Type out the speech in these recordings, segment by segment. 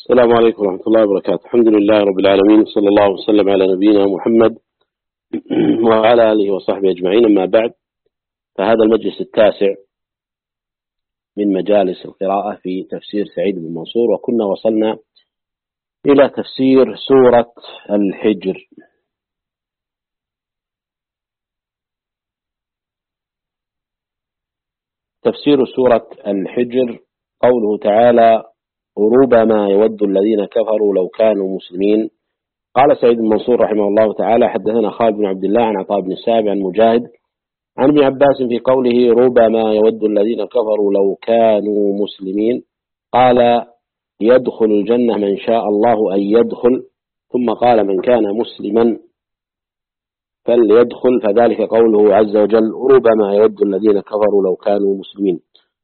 السلام عليكم ورحمة الله وبركاته. الحمد لله رب العالمين، صلى الله وسلم على نبينا محمد وعلى آله وصحبه أجمعين. أما بعد، فهذا المجلس التاسع من مجالس القراءة في تفسير سعيد بن منصور، وكنا وصلنا إلى تفسير سورة الحجر. تفسير سورة الحجر قوله تعالى: ربما يود الذين كفروا لو كانوا مسلمين. قال سعيد بن منصور رحمه الله تعالى: حدثنا خالد بن عبد الله عن عطاء بن السائب عن مجاهد عن ابن عباس في قوله: ربما يود الذين كفروا لو كانوا مسلمين، قال: يدخل الجنة من شاء الله أن يدخل، ثم قال: من كان مسلما فليدخل، فذلك قوله عز وجل: ربما يود الذين كفروا لو كانوا مسلمين.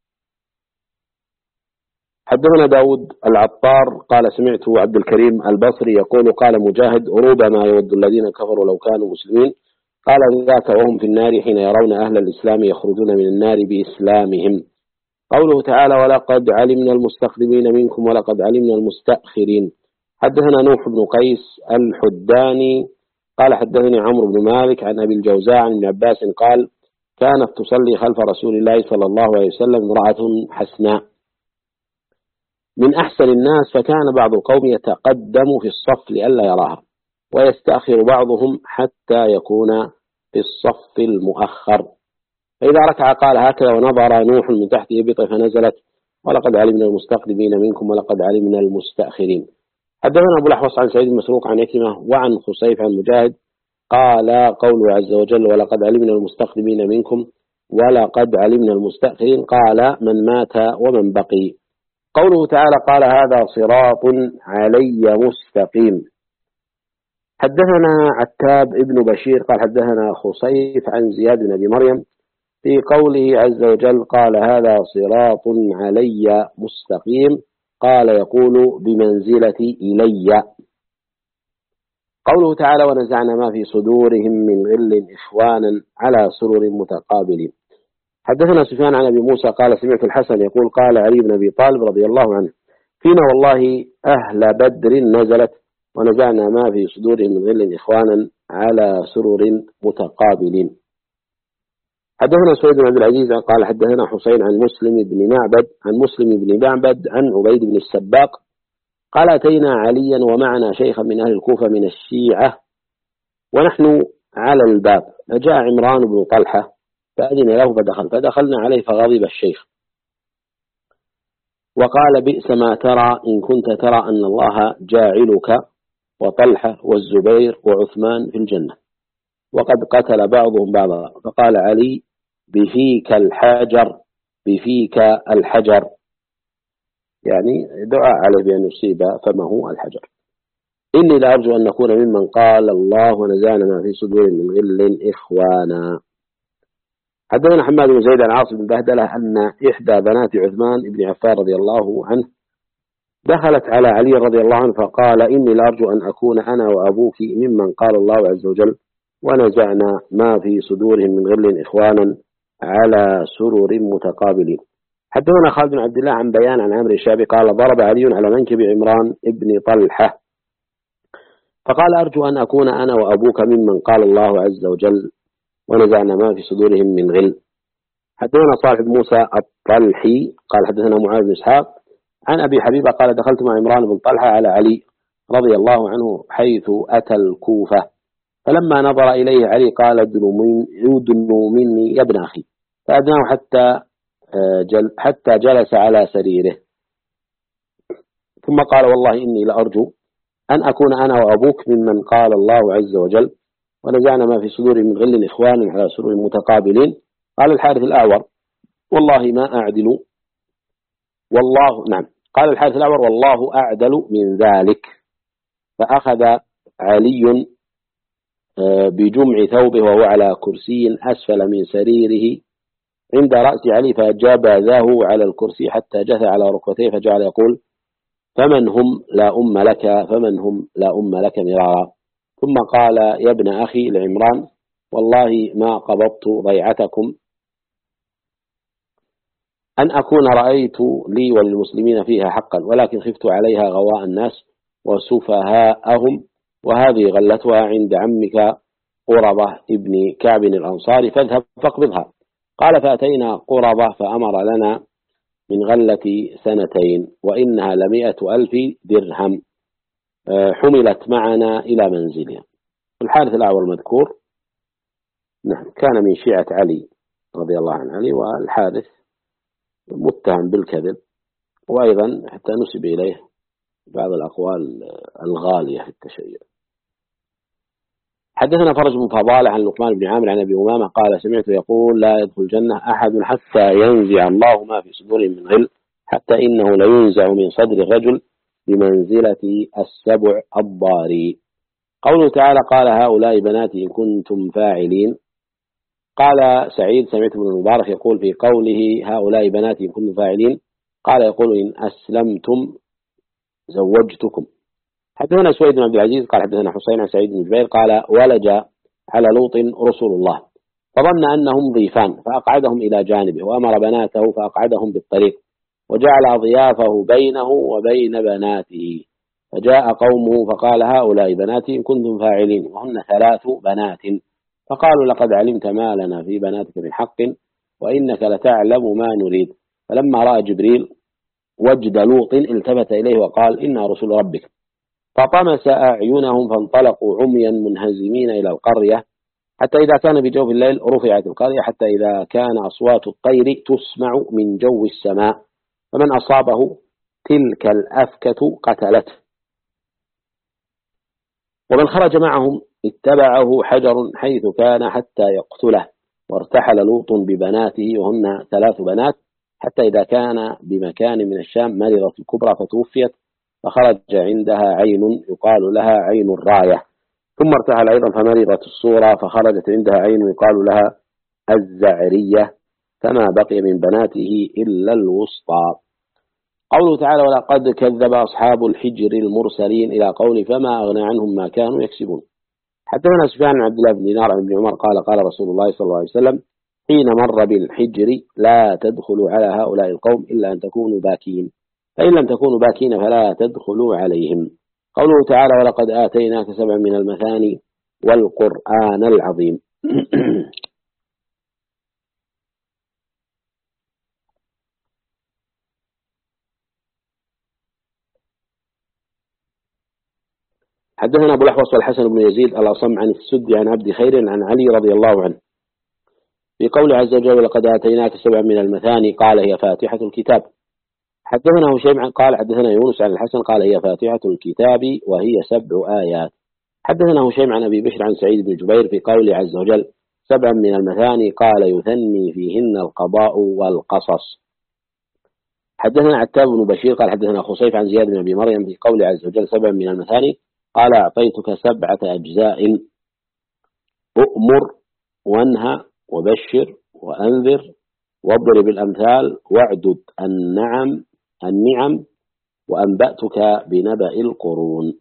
حدثنا داود العطار قال: سمعت عبد الكريم البصري يقول: قال مجاهد: ربما يود الذين كفروا لو كانوا مسلمين، قال: ذاك وهم في النار حين يرون أهل الإسلام يخرجون من النار بإسلامهم. قوله تعالى: ولقد علمنا المستقدمين منكم ولقد علمنا المستأخرين. حدثنا نوح بن قيس الحداني قال: حدثني عمرو بن مالك عن أبي الجوزاء عن ابن عباس قال: كانت تصلي خلف رسول الله صلى الله عليه وسلم امرأة حسناء من أحسن الناس، فكان بعض القوم يتقدم في الصف لئلا يراها، ويستأخر بعضهم حتى يكون في الصف المؤخر، فإذا ركع قال هكذا، ونظر نوح من تحت إبطه فنزلت: ولقد علمنا المستقدمين منكم ولقد علمنا المستأخرين. حدثنا أبو الأحوص عن سعيد مسروق عن يكرمة وعن خصيف عن مجاهد قال: قوله عز وجل: ولقد علمنا المستقدمين منكم ولقد علمنا المستأخرين، قال: من مات ومن بقي. قوله تعالى: قال: هذا صراط علي مستقيم. حدثنا عتاب ابن بشير قال: حدثنا خصيف عن زياد بن أبي مريم في قوله عز وجل: قال: هذا صراط علي مستقيم، قال: يقول بمنزلة إلي. قوله تعالى: ونزعنا ما في صدورهم من غل إخوانا على سرر متقابلين. حدثنا سفيان عن أبي موسى قال: سمعت الحسن يقول: قال علي بن أبي طالب رضي الله عنه: فينا والله أهل بدر نزلت: ونزعنا ما في صدورهم من غل إخوانا على سرر متقابلين. حدثنا سويد بن عبد العزيز قال: حدثنا حسين عن مسلم بن معبد عن عبيد بن السباق قال: أتينا عليا ومعنا شيخا من أهل الكوفة من الشيعة ونحن على الباب، فجاء عمران بن طلحة فأذن له فدخلنا عليه، فغضب الشيخ وقال: بئس ما ترى إن كنت ترى أن الله جاعلك وطلحة والزبير وعثمان في الجنة، وقد قتل بعضهم بعضا. فقال علي: بفيك الحجر، يعني دعاء عليه بأن يصيب فمه الحجر. إني لأرجو أن نكون ممن قال الله ونزعنا ما في صدور من غل إخوانا. حدثنا حماد بن زيد عن عاصم بن بهدلة أن إحدى بنات عثمان بن عفان رضي الله عنه دخلت على علي رضي الله عنه فقال: إني لأرجو أن أكون أنا وأبوك ممن قال الله عز وجل: ونزعنا ما في صدورهم من غل إخوانا على سرر متقابلين. حدثنا خالد بن عبد الله عن بيان عن عمرو الشعبي قال: ضرب علي على منكب عمران ابن طلحة فقال: أرجو أن أكون أنا وأبوك ممن قال الله عز وجل: ونزعنا ما في صدورهم من غل. حدثنا صالح بن موسى الطلحي قال: حدثنا معاذ بن إسحاق عن أبي حبيبة قال: دخلت مع عمران بن طلحة على علي رضي الله عنه حيث أتى الكوفة، فلما نظر إليه علي قال: ادنوا مني يا ابن أخي، فأدناه حتى جلس على سريره، ثم قال: والله إني لأرجو أن أكون أنا وأبوك ممن قال الله عز وجل: ونزعنا ما في صدور من غل إخوان على سرور متقابلين. قال الحارث الأعور: والله ما أعدل، قال الحارث الأعور: والله أعدل من ذلك. فأخذ علي بجمع ثوبه وهو على كرسي أسفل من سريره عند رأس علي، فجبذه على الكرسي حتى جثى على ركبتيه، فجعل يقول: فمن هم لا أم لك مرارا. ثم قال: يا ابن أخي أن أكون رأيت لي وللمسلمين فيها حقا، ولكن خفت عليها غواء الناس وسفهاءهم، وهذه غلتها عند عمك قرظة ابن كعب الأنصاري، فاذهب فاقبضها. قال فأتينا قرظة فأمر لنا من غلة 2 وإنها ل100,000 درهم، حملت معنا إلى منزلها. الحارث الأعور المذكور نعم كان من شيعة علي رضي الله عن علي، والحارث متهم بالكذب، وأيضا حتى نسب إليه بعض الأقوال الغالية في التشيع. حدثنا فرج بن فضالة عن لقمان بن عامر عن أبي أمامة قال سمعت يقول لا يدخل الجنة أحد حتى ينزع الله ما في صدورهم من غل، حتى إنه لينزع من صدر الرجل بمنزلة السبع الضاري. قوله تعالى قال هؤلاء بناتي إن كنتم فاعلين. قال سعيد سمعت ابن المبارك يقول في قوله هؤلاء بناتي إن كنتم فاعلين، قال يقول إن أسلمتم زوجتكم. حدثنا سويد بن عبد العزيز قال حدثنا حسين عن سعيد بن جبير قال ولج على لوط رسول الله فظن أنهم ضيفان فأقعدهم إلى جانبه، وأمر بناته فأقعدهم بالطريق، وجعل ضيافه بينه وبين بناته. فجاء قومه فقال هؤلاء بناتي إن كنتم فاعلين، وهن 3 بنات. فقالوا لقد علمت ما لنا في بناتك من حق، وإنك لتعلم ما نريد. فلما رأى جبريل وجد لوط التفت إليه وقال إنا رسل ربك، فطمس أعينهم فانطلقوا عميا منهزمين إلى القرية، حتى إذا كان بجوف الليل رفعت القرية، حتى إذا كان أصوات الطير تسمع من جو السماء، فمن أصابه تلك الأفكة قتلته، ومن خرج معهم اتبعه حجر حيث كان حتى يقتله. وارتحل لوط ببناته وهن 3 بنات، حتى إذا كان بمكان من الشام مرضت الكبرى فتوفيت، فخرج عندها عين يقال لها عين الراية، ثم ارتحل أيضا فمرضت الصورة، فخرجت عندها عين يقال لها الزعرية، فما بقي من بناته إلا الوسطى. قوله تعالى ولقد كذب أصحاب الحجر المرسلين إلى قول فما أغنى عنهم ما كانوا يكسبون. حدثنا سفيان بن عبد الله بن دينار عن ابن عمر قال قال رسول الله صلى الله عليه وسلم حين مر بالحجر لا تدخلوا على هؤلاء القوم إلا أن تكونوا باكين، فإن لم تكونوا باكين فلا تدخلوا عليهم. قوله تعالى ولقد آتيناك 7 من المثاني والقرآن العظيم. حدثنا أبو الأحوص والحسن بن يزيد الأصم عن السد عن عبد خير عن علي رضي الله عنه في قول عز وجل ولقد آتيناك 7 من المثاني قال هي فاتحة الكتاب. حدثنا هشيم قال حدثنا يونس عن الحسن قال هي فاتحة الكتاب وهي 7 آيات. حدثنا هشيم عن أبي بشر عن سعيد بن جبير في قول عز وجل 7 من المثاني قال يثني فيهن القضاء والقصص. حدثنا عتاب بن بشير قال حدثنا خصيف عن زياد بن أبي مريم في قول عز وجل 7 من المثاني قال أعطيتك 7 أجزاء أؤمر وانهى وبشر وأنذر واضرب الأمثال واعدد النعم وأنبأتك بنبأ القرون.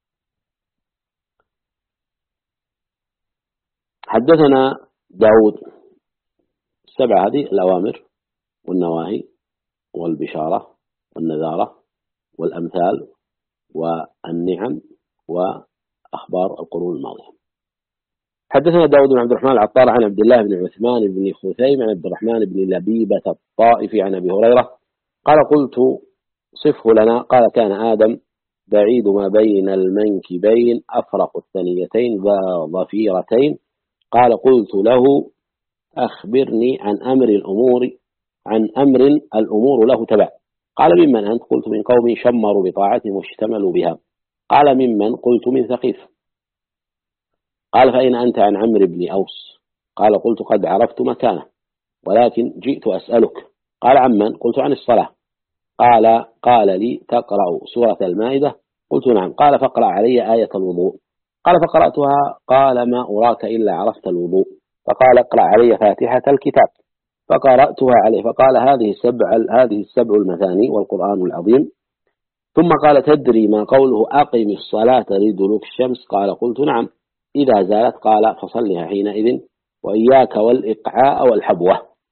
حدثنا داود 7 هذه الأوامر والنواهي والبشارة والنذارة والأمثال والنعم وأخبار القرون الماضية. حدثنا داود بن عبد الرحمن العطار عن عبد الله بن عثمان بن خثيم عن عبد الرحمن بن لبيبة الطائفي عن أبي هريرة قال قلت صفه لنا قال كان آدم بعيد ما بين المنكبين أفرق الثنيتين ذا ضفيرتين. قال قلت له أخبرني عن أمر الأمور له تبع. قال ممن أنت؟ قلت من قوم شمروا بطاعتهم واشتملوا بها. قال ممن؟ قلت من ثقيف. قال فأين أنت؟ عن عمرو بن أوس. قال قلت قد عرفت مكانه ولكن جئت أسألك. قال عمن؟ قلت عن الصلاة. قال لي تقرأ سورة المائدة؟ قلت نعم. قال فاقرأ علي آية الوضوء. قال فقرأتها. قال ما أراك إلا عرفت الوضوء. فقال اقرأ علي فاتحة الكتاب. فقرأتها عليه. فقال هذه 7 المثاني والقرآن العظيم. ثم قال تدري ما قوله أقم الصلاة لدلوك الشمس؟ قال قلت نعم. إذا زالت قال فصلها حينئذ وإياك والإقعاء والحبوة.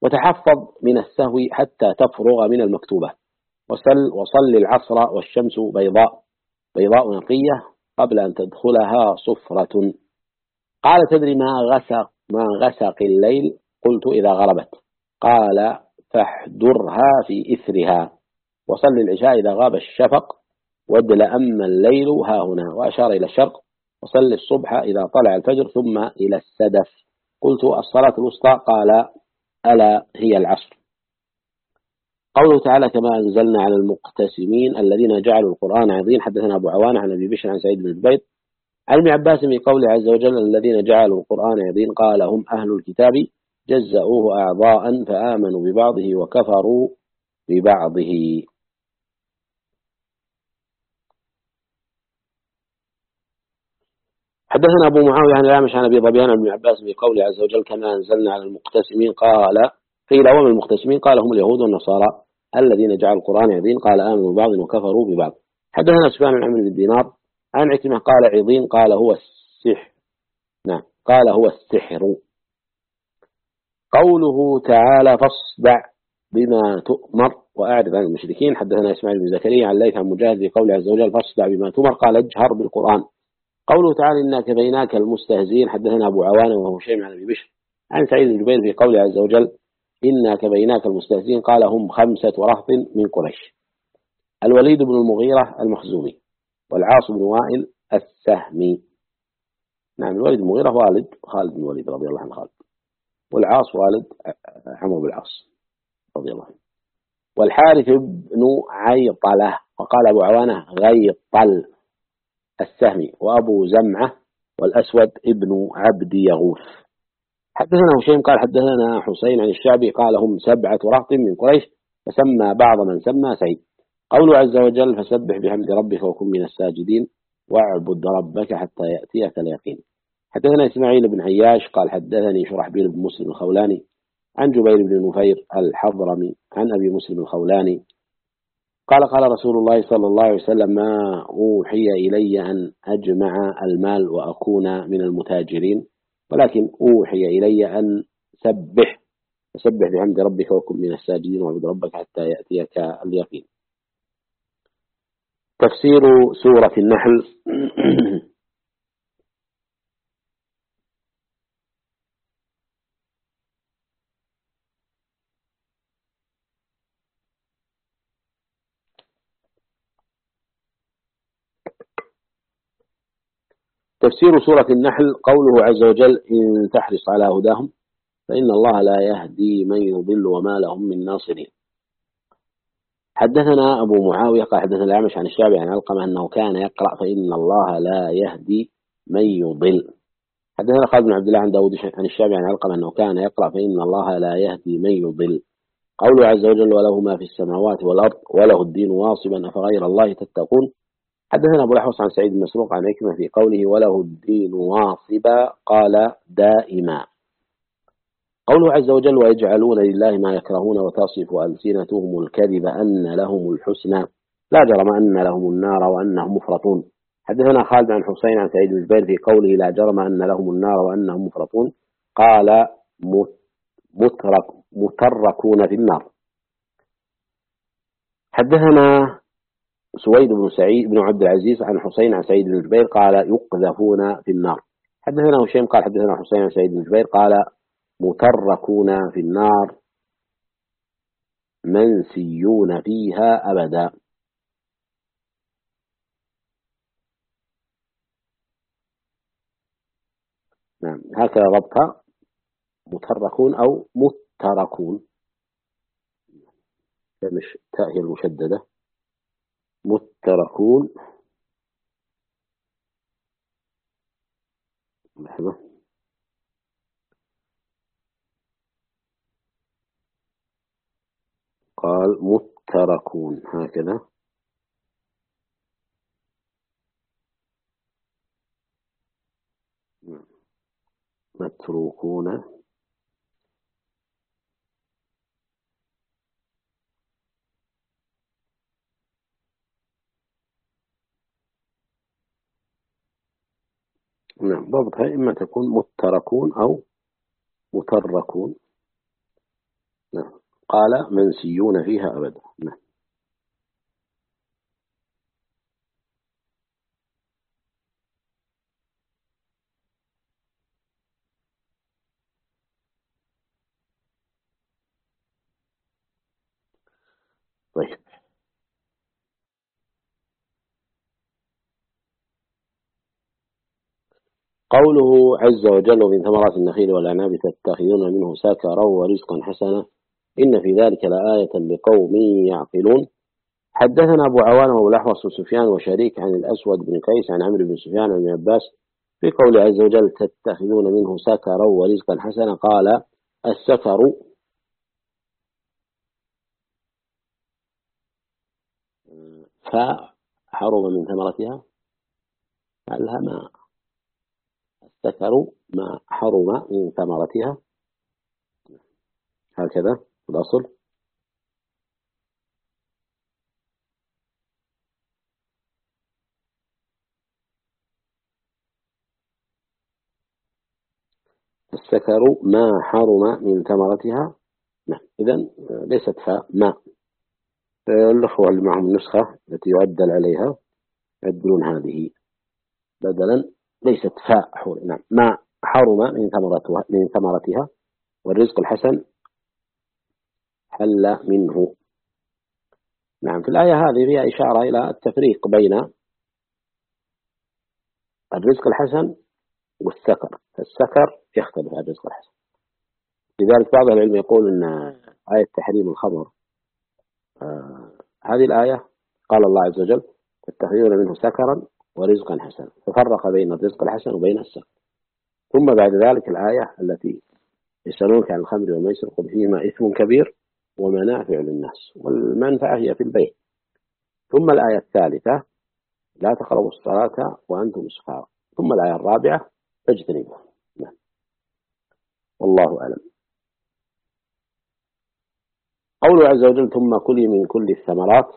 وتحفظ من السهو حتى تفرغ من المكتوبة، وصل العصر والشمس بيضاء نقية قبل أن تدخلها صفرة. قال تدري ما غسق الليل؟ قلت إذا غربت. قال فاحذرها في إثرها، وصل العشاء إذا غاب الشفق، وادل أما الليل ها هنا، وأشار إلى الشرق. وصل الصبح إذا طلع الفجر، ثم إلى السدف. قلت الصلاة الوسطى؟ قال ألا هي العصر. قوله تعالى كما أنزلنا على المقتسمين الذين جعلوا القرآن عظيم. حدثنا أبو عوانة عن أبي بشر عن سعيد بن جبير عن ابن عباس في قوله عز وجل الذين جعلوا القرآن عظيم قال هم أهل الكتاب جزأوه أعضاء فآمنوا ببعضه وكفروا ببعضه. حدثنا أبو معاوية عن الأعمش عن أبي ظبيان عن ابن عباس في قوله عز وجل كما أنزلنا على المقتسمين قيل ومن المقتسمين؟ قال هم اليهود والنصارى الذين جعلوا القرآن عظيم قال آمنوا ببعض وكفروا ببعض. حدثنا سفيان بن عمرو بن دينار عن عكرمة قال عظيم قال هو السحر. نعم قال هو السحر. قوله تعالى فاصدع بما تؤمر وأعرض عن المشركين. حدثنا إسماعيل بن زكريا عن ليث عن مجاهد في قوله عز وجل فاصدع بما تؤمر قال اجهر بالقرآن. قوله تعالى إنا كفيناك المستهزئين. حدثنا أبو عوانة وهو هشيم عن أبي بشر عن سعيد بن جبير في قوله عز وجل إنا كفيناك المستهزئين قال هم 5 رهط من قريش: الوليد بن المغيرة المخزومي، والعاص بن وائل السهمي. نعم الوليد بن المغيرة والد خالد بن الوليد رضي الله عنه خالد، والعاص والد عمرو بن العاص رضي الله عنه، والحارث بن عيطلة وقال أبو عوانة غيطل السهمي، وأبو زمعة والأسود ابن عبد يغوث. حدثنا هشيم قال حدثنا حسين عن الشعبي قال هم 7 رهط من قريش، فسمى بعض من سمى سعيد. قوله عز وجل فسبح بحمد ربك وكن من الساجدين واعبد ربك حتى يأتيك اليقين. حدثنا إسماعيل بن عياش قال حدثني شرحبيل بن مسلم الخولاني عن جبير بن نفير الحضرمي عن أبي مسلم الخولاني قال قال رسول الله صلى الله عليه وسلم ما أوحي إلي أن أجمع المال وأكون من المتاجرين، ولكن أوحي إلي أن فسبح بحمد ربك وكن من الساجدين واعبد ربك حتى يأتيك اليقين. تفسير سورة النحل. تفسير سورة النحل قوله عز وجل إن تحرص على هداهم فإن الله لا يهدي من يضل وما لهم من ناصرين. حدثنا أبو معاوية قال حدثنا الأعمش عن الشعبي عن علقمة أنه كان يقرأ فإن الله لا يهدي من يضل. حدثنا خالد بن عبد الله عن داود عن الشعبي عن علقمة أنه كان يقرأ فإن الله لا يهدي من يضل. قوله عز وجل وله ما في السماوات والأرض وله الدين واصبا أفغير الله تتقون. حدثنا أبو الأحوص عن سعيد بن مسروق عن عكرمة في قوله وله الدين واصبا قال دائما. قوله عز وجل ويجعلون لله ما يكرهون وتصف ألسنتهم الكذب أن لهم الحسنى لا جرم أن لهم النار وأنهم مفرطون. حدثنا خالد عن حسين عن سعيد بن جبير في قوله لا جرم أن لهم النار وأنهم مفرطون قال متركون في النار. حدثنا سويد بن سعيد بن عبد العزيز عن حسين عن سعيد بن جبير قال يقذفون في النار. حدثنا هشيم قال حدثنا حسين عن سعيد بن جبير قال متركون في النار منسيون فيها أبدا. نعم هكذا ضبطها متركون أو متركون، مش تاء هي المشددة متركون. لحظة قال متركون هكذا متروكون. نعم ضبطها إما تكون متركون أو متركون. قال منسيون فيها أبدا. نعم. طيب. قوله عز وجل من ثمرات النخيل والأعناب تتخذون منه سكرا ورزقا حسنا إن في ذلك لآية لقوم يعقلون. حدثنا أبو عوانة وأبو الأحوص وسفيان وشريك عن الأسود بن قيس عن عمرو بن سفيان عن ابن عباس في قول عز وجل تتخذون منه سكرا ورزقا حسنا قال السكر فحرم من ثمرتها لعلها ما السكر ما حرم من ثمرتها هكذا الأصل. السكر ما حرم من ثمرتها. نعم. إذن ليست فاء ما. الأخوة اللي معهم النسخة التي يعدل عليها يعدلون هذه بدلا ليست فاء حرم. نعم. ما حرم من ثمرتها والرزق الحسن حل منه. نعم. في الآية هذه فيها إشارة إلى التفريق بين الرزق الحسن والسكر. السكر يختلف عن الرزق الحسن. لذلك بعض العلم يقول أن آية تحريم الخمر هذه الآية قال الله عز وجل تتخذون منه سكرا ورزقا حسنا ففرق بين الرزق الحسن وبين السكر. ثم بعد ذلك الآية التي يسألونك عن الخمر والميسر قل فيهما إثم كبير ومنافع للناس والمنفعة هي في البيع. ثم الآية الثالثة لا تقربوا الصلاة وأنتم سكارى. ثم الآية الرابعة فاجتنبوها. نعم. والله أعلم. قوله عز وجل ثم كلي من كل الثمرات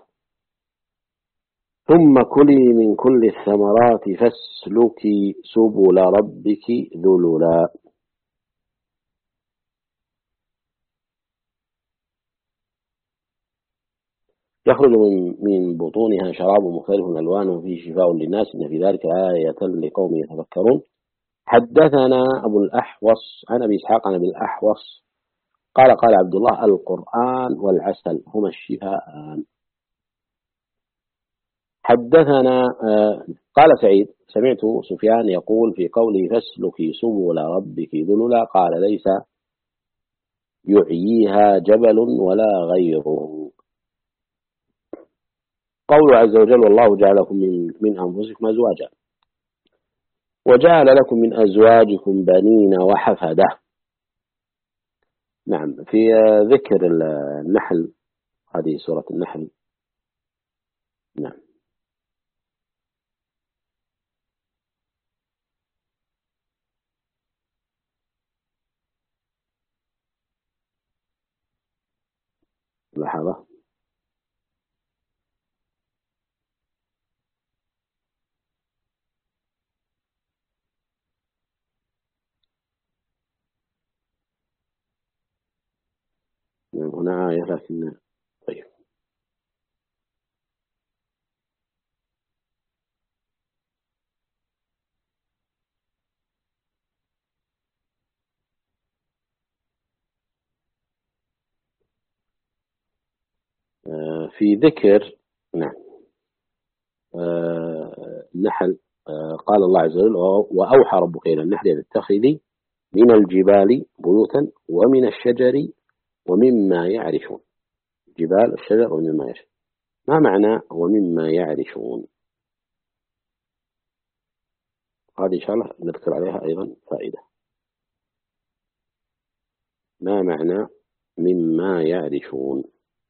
فاسلكي سبل ربك ذللا. يخرج من بطونها شراب مختلف ألوانه فيه شفاء للناس إن في ذلك آية لقوم يتفكرون. حدثنا أبو الأحوص عن أبي إسحاق عن أبي الأحوص قال عبد الله القرآن والعسل هما الشفاءان. حدثنا قال سعيد سمعت سفيان يقول في قوله فاسلكي سبل ربك ذللا قال ليس يعييها جبل ولا غيره. قول عز وجل والله جعلكم من أنفسكم أزواجا وجعل لكم من أزواجكم بنين وحفدة. نعم. في ذكر النحل هذه سورة النحل. نعم. لحظة. نعم. هنا آية لكن طيب. في ذكر نعم النحل قال الله عز وجل وأوحى ربك إلى النحل أن اتخذي من الجبال بيوتا ومن الشجر ومما يعرشون. جبال الشجر ومما يعرشون ما معنى ومما يعرشون؟ هذه إن شاء الله نذكر عليها أيضا فائدة. ما معنى مما يعرشون؟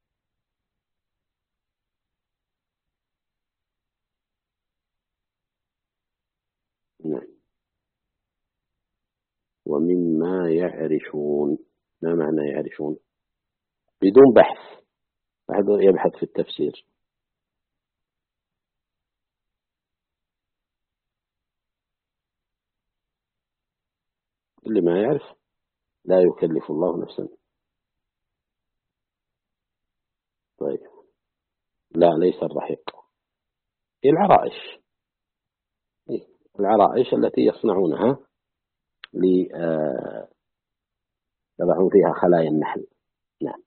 نعم. ومما يعرشون ما معنى يعرشون بدون بحث؟ أحد يبحث في التفسير. اللي ما يعرف لا يكلف الله نفسا طيب، لا ليس الرحيق، هي العرائش. إيه، العرائش التي يصنعونها يضعون فيها خلايا النحل. نعم.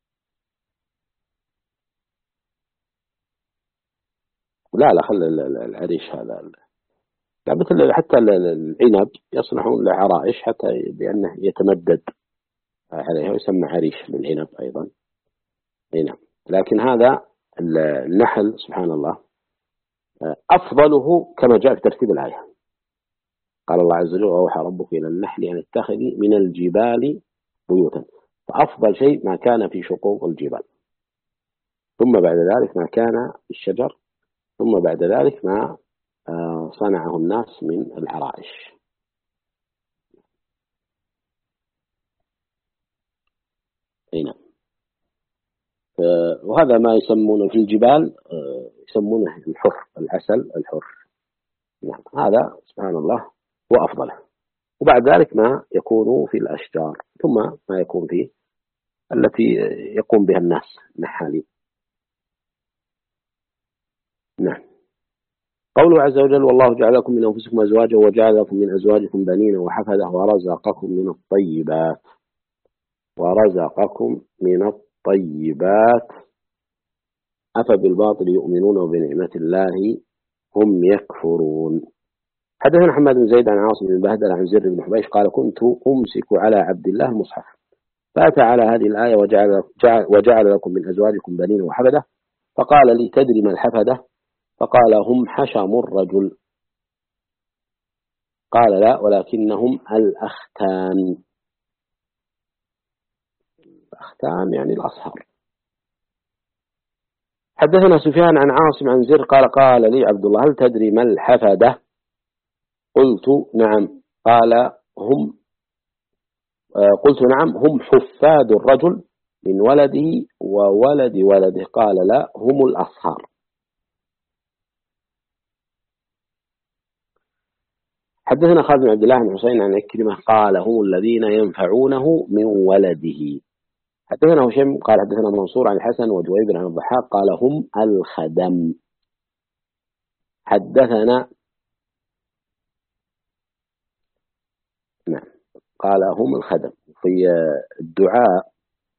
لا خل العريش هذا، لا مثل حتى العنب يصنعون له عرائش حتى بأنه يتمدد عليها ويسمى عريش للعنب أيضا. أي نعم. لكن هذا النحل سبحان الله أفضله كما جاء في ترتيب الآية. قال الله عز وجل: وأوحى ربك إلى النحل أن اتخذي من الجبال بيوتا. فأفضل شيء ما كان في شقوق الجبال، ثم بعد ذلك ما كان في الشجر، ثم بعد ذلك ما صنعه الناس من العرائش. هنا وهذا ما يسمونه في الجبال يسمونه الحر، العسل الحر. نعم، هذا سبحان الله هو أفضله. وبعد ذلك ما يكون في الأشجار، ثم ما يكون في التي يقوم بها الناس نحالين. نعم. قوله عز وجل: والله جعل لكم من أنفسكم أزواجا وجعل لكم من أزواجكم بنين وحفدة ورزقكم من الطيبات. ورزقكم من الطيبات أفبالباطل يؤمنون وبنعمة الله هم يكفرون. حدثنا حماد بن زيد عن عاصم بن بهدل عن زر بن حبيش قال: كنت أمسك على عبد الله المصحف فأتى على هذه الآية وجعل لكم من أزواجكم بنين وحفدة، فقال لي: تدري ما الحفدة؟ فقال: هم حشم الرجل. قال: لا، ولكنهم الأختان. الأختان يعني الأصهر. حدثنا سفيان عن عاصم عن زر قال لي عبد الله: هل تدري ما الحفدة؟ قلت: نعم. قلت: نعم، هم حفاد الرجل من ولده وولد ولده. قال: لا، هم الأصهار. حدثنا خالد بن عبد الله بن حسين عن عكرمة قال: هم الذين ينفعونه من ولده. حدثنا هشام قال: حدثنا منصور عن الحسن وجويبر عن الضحاك قال: هم الخدم. حدثنا نعم قال: هم الخدم. في الدعاء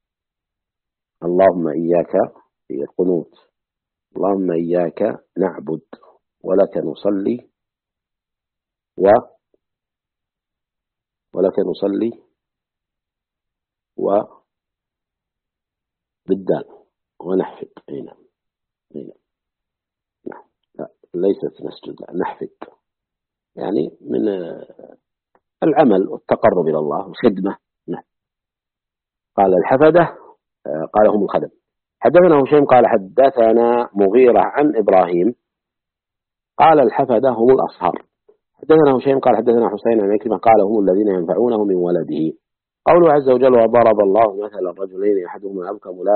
اللهم إياك، في القنوت اللهم إياك نعبد ولك نصلي ولك نصلي بالدال ونحفد. نعم. لا ليست نسجد، لا نحفد، يعني من العمل والتقرب إلى الله والخدمة. نعم. قال الحفدة قال هم الخدم. حدثنا هشيم قال: حدثنا مغيرة عن إبراهيم قال: الحفدة هم الأصهار. حدثنا هشيم قال: حدثنا حسين عن عكرمة قال: هم الذين ينفعونه من ولده. قوله عز وجل: وضرب الله مثلا الرجلين أحدهما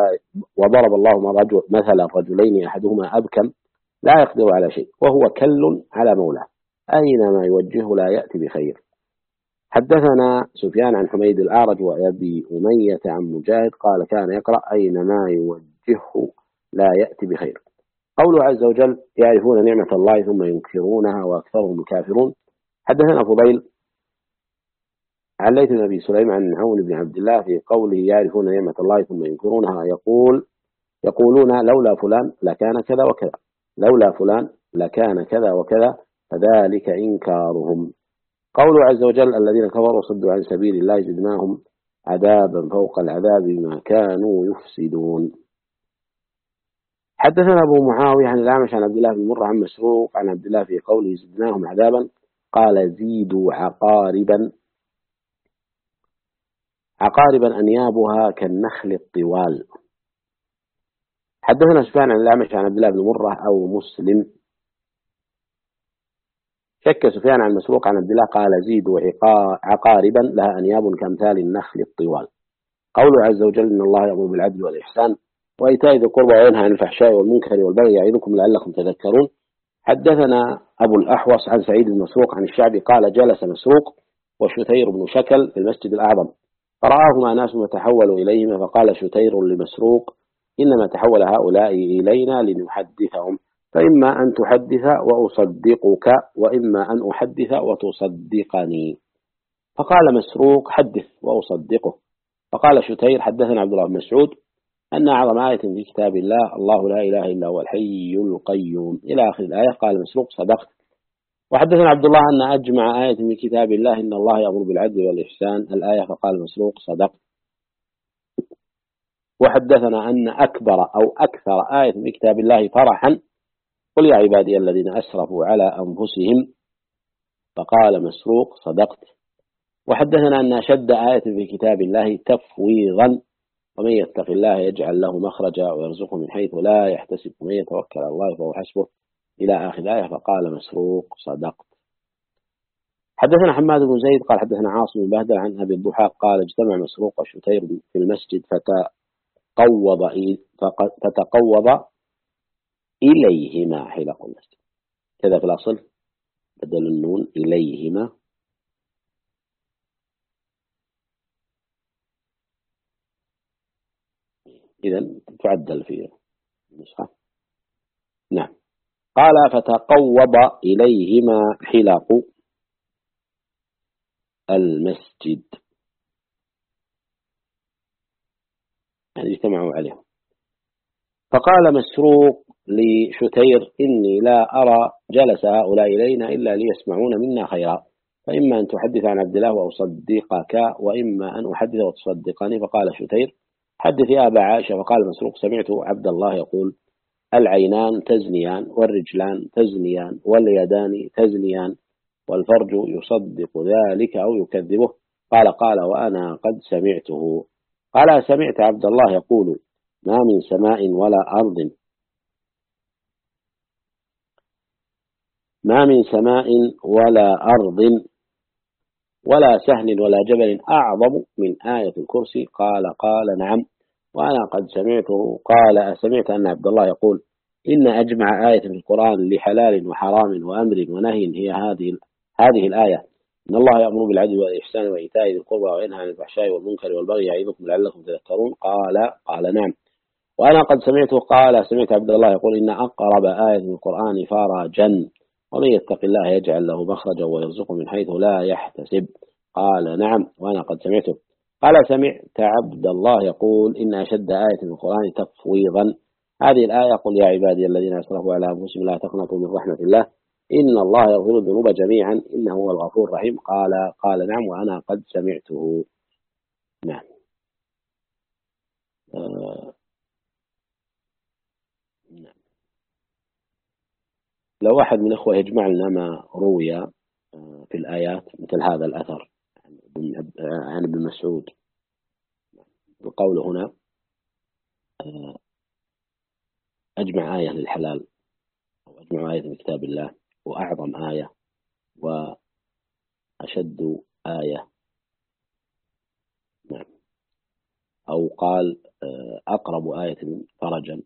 أبكم لا يقدر على شيء وهو كل على مولاه أينما يوجهه لا يأتي بخير. حدثنا سفيان عن حميد الأعرج وأبي أمية عن مجاهد قال: كان يقرأ أينما يوجهه لا يأتي بخير. قوله عز وجل: يعرفون نعمة الله ثم ينكرونها وأكثرهم الكافرون. حدثنا فضيل عن ليث بن أبي سليم عن عون بن عبد الله في قوله: يعرفون نعمة الله ثم ينكرونها يقولون لولا فلان لكان كذا وكذا، لولا فلان لكان كذا وكذا، فذلك إنكارهم. قوله عز وجل: الذين كفروا وصدوا عن سبيل الله زدناهم عذابا فوق العذاب بما كانوا يفسدون. حدثنا أبو معاوية عن الأعمش عن عبد الله بن مرة عن مسروق عن عبد الله في قوله زدناهم عذابا قال: زيدوا عقاربا أنيابها كالنخل الطوال. حدثنا سفيان عن الأعمش عن عبد الله بن مرة أو مسلم. شك سفيان عن مسروق عن عبد الله قال: زيدوا عقاربا لها أنياب كأمثال النخل الطوال. قوله عز وجل: إن الله يأمر بالعدل والإحسان وإيتاء ذي القربى وينهى عن الفحشاء والمنكر والبغي يعظكم لعلكم تذكرون. حدثنا أبو الأحوص عن سعيد بن مسروق عن الشعبي قال: جلس مسروق وشتير بن شكل في المسجد الأعظم فرآهما ناس وتحولوا إليهما فقال شتير لمسروق: إنما تحول هؤلاء إلينا لنحدثهم، فإما أن تحدث وأصدقك، وإما أن أحدث وتصدقني. فقال مسروق: حدث وأصدقه. فقال شتير: حدثنا عبد الله بن مسعود أن أعظم آية في كتاب الله الله لا إله إلا هو الحي القيوم إلى آخر الآية. قال مسروق: صدقت. وحدثنا عبد الله أن أجمع آية من كتاب الله إن الله يأمر بالعدل والإحسان الآية. فقال مسروق: صدقت. وحدثنا أن أكبر أو أكثر آية من كتاب الله فرحا قل يا عبادي الذين أسرفوا على أنفسهم. فقال مسروق: صدقت. وحدثنا أن أشد آية في كتاب الله تفويضا ومن يتق الله يجعل له مخرجا ويرزقه من حيث لا يحتسب ومن يتوكل على الله فهو حسبه إلى آخر الآية. فقال مسروق: صدقت. حدثنا حماد بن زيد قال حدثنا عاصم بن بهدل عن أبي الضحى قال اجتمع مسروق وشتير في المسجد فتقوض إليهما حلق المسجد. كذا في الأصل بدل النون إليهما. إذن تعدل في النسخة. نعم. قال فتقوض إليهما حلق المسجد، يعني اجتمعوا عليهم. فقال مسروق لشتير: إني لا أرى جلس هؤلاء إلينا إلا ليسمعون منا خيرا، فإما أن تحدث عن عبد الله وأصدقك، وإما أن أحدث وتصدقني. فقال شتير: حدث يا أبا عائشة. فقال مسروق: سمعت عبد الله يقول: العينان تزنيان والرجلان تزنيان واليدان تزنيان والفرج يصدق ذلك أو يكذبه. قال وأنا قد سمعته. قال: سمعت عبد الله يقول: ما من سماء ولا أرض ولا سهل ولا جبل أعظم من آية الكرسي. قال نعم وأنا قد سمعته. قال: سمعت أن عبد الله يقول: إن أجمع آية في القرآن لحلال وحرام وأمر ونهي هي هذه الآية: إن الله يأمر بالعدل والإحسان وإيتاء ذي القربى وينهى عن الفحشاء والمنكر والبغي يعظكم لعلكم تذكرون. قال نعم وأنا قد سمعته. قال: سمعت عبد الله يقول: إن أقرب آية في القرآن فرجا ومن يتق الله يجعل له مخرجا ويرزقه من حيث لا يحتسب. قال: نعم وأنا قد سمعته. قال: سمعت عبد الله يقول: إن أشد آية في القرآن تفويضا هذه الآية: قل يا عبادي الذين أسرفوا على أنفسهم لا تقنطوا من رحمة الله إن الله يغفر الذنوب جميعا إنه هو الغفور الرحيم. قال نعم وأنا قد سمعته. نعم. نعم. لو واحد من الأخوة يجمع لنا ما روي في الآيات مثل هذا الأثر عن ابن مسعود، القول هنا أجمع آية للحلال أو أجمع آية من كتاب الله وأعظم آية وأشد آية. نعم. أو قال أقرب آية فرجا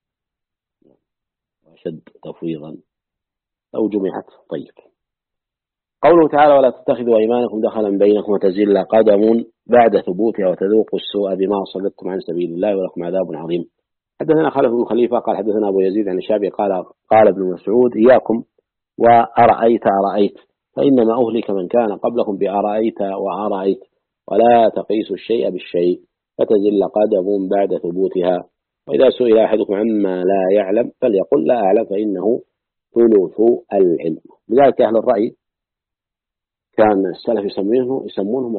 وأشد تفويضا أو جمعت. طيب. قوله تعالى: ولا تتخذوا أيمانكم دخلا بينكم وتزل قدم بعد ثبوتها وتذوقوا السوء بما صددتم عن سبيل الله ولكم عذاب عظيم. حدثنا خلف بن خليفة قال حدثنا أبو يزيد عن الشعبي قال ابن مسعود: إياكم وأرأيت فإنما أهلك من كان قبلكم بأرأيت وأرأيت ولا تقيسوا الشيء بالشيء فتزل قدم بعد ثبوتها. وإذا سئل أحدكم عما لا يعلم فليقل لا أعلم فإنه ثلث العلم. لذلك أهل الرأي كان السلف يسمونهم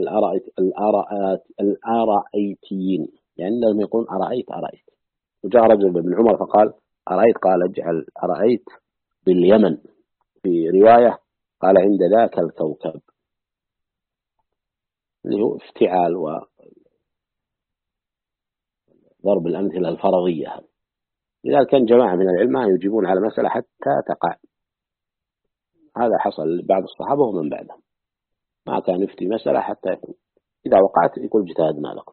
الآرائيتيين، يعني لازم يقولون أرأيت. وجاء رجل بن عمر فقال أرأيت، قال اجعل أرأيت باليمن. في رواية قال عند ذاك الكوكب، اللي هو افتعال وضرب الأمثلة الفرضية. لذلك كان جماعة من العلماء يجيبون على مسألة حتى تقع. هذا حصل بعض الصحابة ومن بعدهم، ما كان يفتي مسألة حتى يكون إذا وقعت يقول اجتهدنا لكم.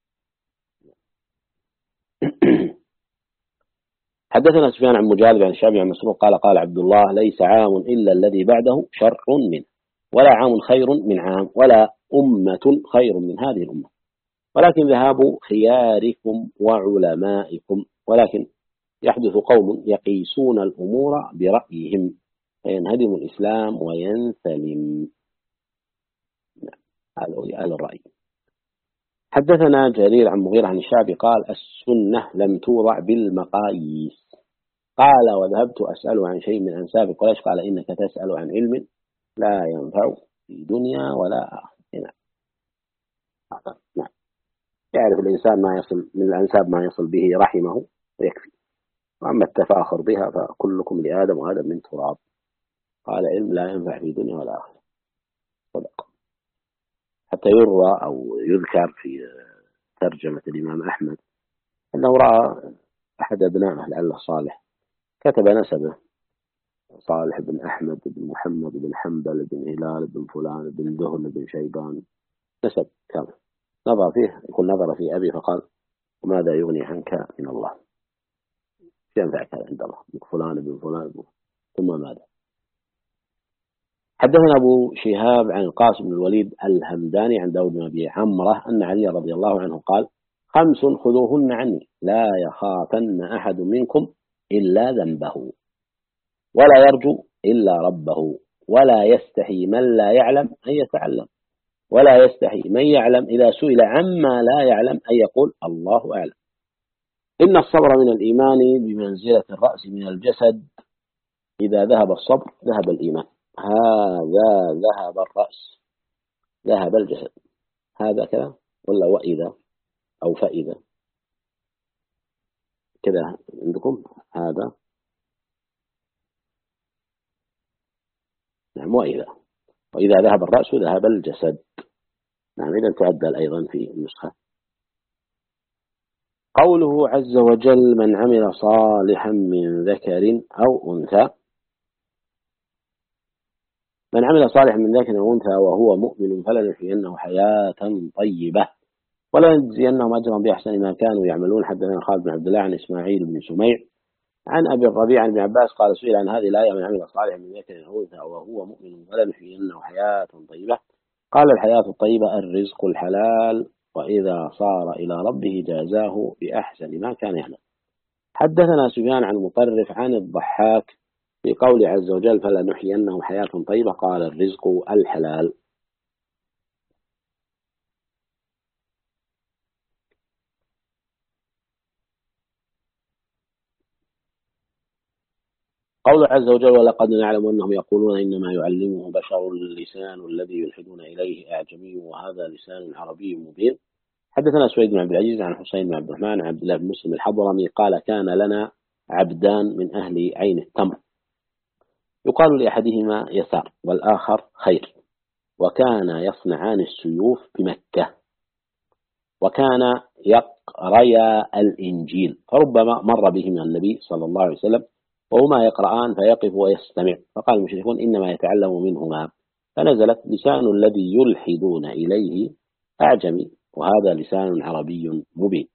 حدثنا سفيان عن مجالب عن الشعبي عن مسروق قال عبد الله: ليس عام إلا الذي بعده شر منه، ولا عام خير من عام، ولا أمة خير من هذه الأمة. ولكن ذهاب خياركم وعلمائكم، ولكن يحدث قوم يقيسون الأمور برأيهم فينهدم الإسلام وينسلم. هذا هو أهل الرأي. حدثنا جرير عن مغيرة عن الشعبي قال السنة لم توضع بالمقاييس. قال وذهبت أسأل عن شيء من أنساب قريش قال إنك تسأل عن علم لا ينفع في دنيا ولا آخرة. نعم. يعرف الإنسان ما يصل من الأنساب ما يصل به رحمه ويكفي، وأما التفاخر بها فكلكم لآدم وآدم من تراب. قال علم لا ينفع في دنيا ولا آخرة، صدق. حتى يروى أو يذكر في ترجمة الإمام أحمد أنه رأى أحد أبنائه لعله صالح كتب نسبه صالح بن أحمد بن محمد بن حنبل بن هلال بن فلان بن دهن بن شيبان، نسب كامل. نظر فيه، يقول نظر في أبي فقال وماذا يغني عنك من الله؟ ينفعك عند الله فلان بن فلان ثم ماذا؟ حدثنا أبو شهاب عن القاسم بن الوليد الهمداني عن داود بن أبي عمرة أن علي رضي الله عنه قال 5 خذوهن عني لا يخافن أحد منكم إلا ذنبه ولا يرجو إلا ربه ولا يستحي من لا يعلم أن يتعلم ولا يستحي من يعلم إذا سئل عما لا يعلم أن يقول الله أعلم. إن الصبر من الإيمان بمنزلة الرأس من الجسد، إذا ذهب الصبر ذهب الإيمان. هذا ذهب الرأس ذهب الجسد. هذا كذا ولا وإذا أو فإذا كذا عندكم؟ هذا نعم وإذا ذهب الرأس ذهب الجسد. نعم إذا تعدل أيضا في النسخة. قوله عز وجل من عمل صالحا من ذكر أو أنثى، من عمل صالحا من ذكر أو أنثى وهو مؤمن فلنحيينه حياة طيبة ولنجزينهم أجرا بأحسن ما كانوا يعملون. حدثنا خالد بن عبد الله عن إسماعيل بن سميع عن أبي الربيع عن ابن عباس قال سئل عن هذه الآية من عمل صالحا من ذكر أو أنثى وهو مؤمن فلنحيينه حياة طيبة، قال الحياة الطيبة الرزق الحلال وإذا صار إلى ربه جازاه بأحسن ما كان يعمل. حدثنا سفيان عن مطرف عن الضحاك في قول عز وجل فلنحيينه حياة طيبة قال الرزق الحلال. قول عز وجل ولقد نعلم أنهم يقولون إنما يعلمه بشر اللسان الذي يلحدون إليه أعجمي وهذا لسان عربي مبين. حدثنا سويد بن عبد العزيز عن حسين بن عبد الرحمن عن عبد الله بن مسلم الحضرمي قال كان لنا عبدان من أهل عين التمر يقال لأحدهما يسار والآخر خير، وكان يصنعان السيوف بمكة وكان يقريا الإنجيل، فربما مر بهما النبي صلى الله عليه وسلم وهما يقرآن فيقف ويستمع، فقال المشركون إنما يتعلم منهما، فنزلت لسان الذي يلحدون إليه أعجمي وهذا لسان عربي مبين.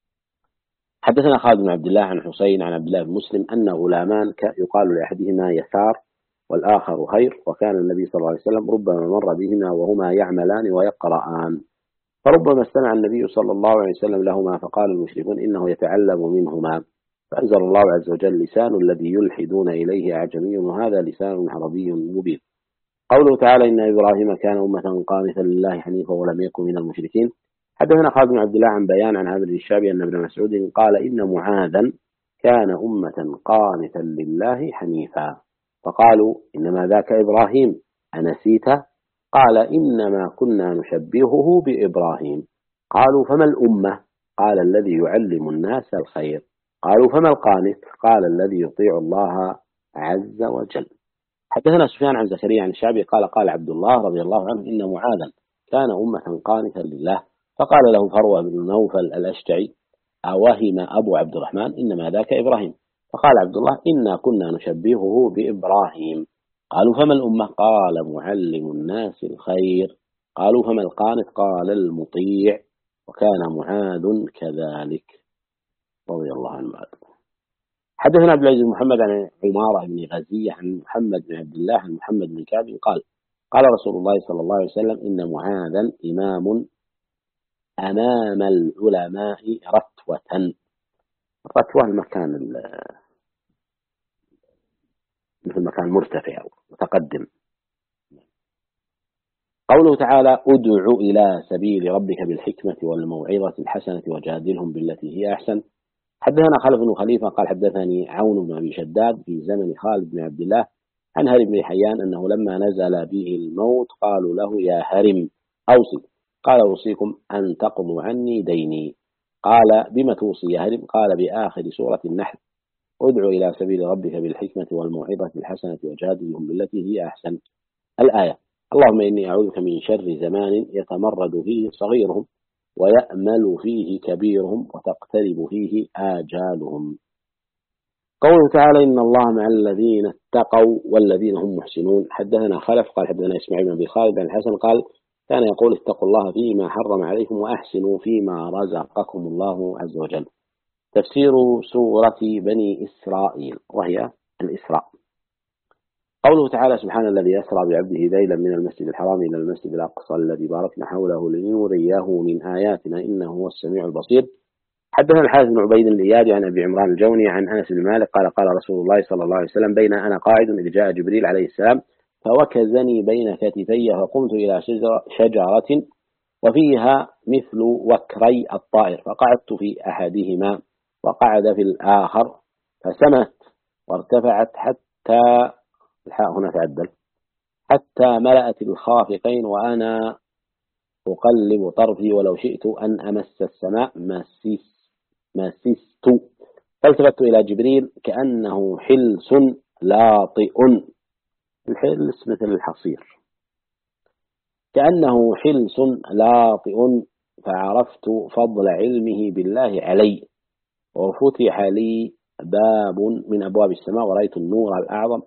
حدثنا خالد بن عبد الله عن حسين عن عبد الله بن مسلم أن غلامان يقال لأحدهما يسار والآخر خير، وكان النبي صلى الله عليه وسلم ربما مر بهما وهما يعملان ويقرآن، فربما استمع النبي صلى الله عليه وسلم لهما فقال المشركون إنه يتعلم منهما، فأنزل الله عز وجل لسان الذي يلحدون إليه أعجمي وهذا لسان عربي مبين. قوله تعالى إن إبراهيم كان أمة قانتا لله حنيفا ولم يكن من المشركين. حدثنا خالد بن عبد الله عن بيان عن عامر الشعبي أن ابن مسعود قال إن معاذا كان أمة قانتا لله حنيفا، فقالوا إنما ذاك إبراهيم أنسيته؟ قال إنما كنا نشبهه بإبراهيم. قالوا فما الأمة؟ قال الذي يعلم الناس الخير. قالوا فما القانت؟ قال الذي يطيع الله عز وجل. حدثنا سفيان عن زكريا عن الشعبي قال قال عبد الله رضي الله عنه إن معاذا كان أمة قانتا لله، فقال له فروة بن نوفل الأشجعي أوهم أبو عبد الرحمن إنما ذاك إبراهيم، فقال عبد الله إنا كنا نشبهه بإبراهيم. قالوا فما الأمة؟ قال معلم الناس الخير. قالوا فما القانت؟ قال المطيع، وكان معاذ كذلك رضي الله عنه. حدثنا عبد العزيز محمد عن عمارة بن غزية عن محمد بن عبد الله عن محمد بن كعب قال قال رسول الله صلى الله عليه وسلم إن معاذا إمام أمام العلماء رتوة. الرتوة المكان مثل مكان مرتفع أو متقدم. قوله تعالى ادع إلى سبيل ربك بالحكمة والموعظة الحسنة وجادلهم بالتي هي أحسن. حدثنا خلف بن خليفة قال حدثني عون بن أبي شداد في زمن خالد بن عبد الله عن هرم بن حيان أنه لما نزل به الموت قالوا له يا هرم أوصي. قال أوصيكم أن تقضوا عني ديني. قال بما توصي يا هرم؟ قال بآخر سورة النحل ادع إلى سبيل ربك بالحكمة والموعظة الحسنة وجادلهم بالتي هي أحسن الآية. اللهم إني أعوذك من شر زمان يتمرد فيه صغيرهم ويأمل فيه كبيرهم وتقترب فيه آجالهم. قوله تعالى إن الله مع الذين اتقوا والذين هم محسنون. حدثنا خلف قال حدثنا إسماعيل بن أبي خالد بن الحسن قال كان يقول اتقوا الله فيما حرم عليكم وأحسنوا فيما رزقكم الله عز وجل. تفسير سورة بني إسرائيل وهي الإسراء. قوله تعالى سبحان الذي أسرى بعبده ليلا من المسجد الحرام إلى المسجد الأقصى الذي باركنا حوله لنريه من آياتنا إنه هو السميع البصير. حدثنا الحارث بن عبيد الإيادي عن أبي عمران الجوني عن أنس بن مالك قال قال رسول الله صلى الله عليه وسلم بين أنا قاعد إذ جاء جبريل عليه السلام فوكزني بين كتفي فقمت إلى شجرة وفيها مثل وكري الطائر فقعدت في أحدهما وقعد في الآخر فسمت وارتفعت حتى الحاء هنا تعدل حتى ملأت الخافقين وأنا أقلب طرفي ولو شئت أن أمس السماء مسست. فالتفت إلى جبريل كأنه حلس لاطئ. الحلس مثل الحصير. كأنه حلس لاطئ فعرفت فضل علمه بالله علي وفتح لي باب من أبواب السماء ورأيت النور الأعظم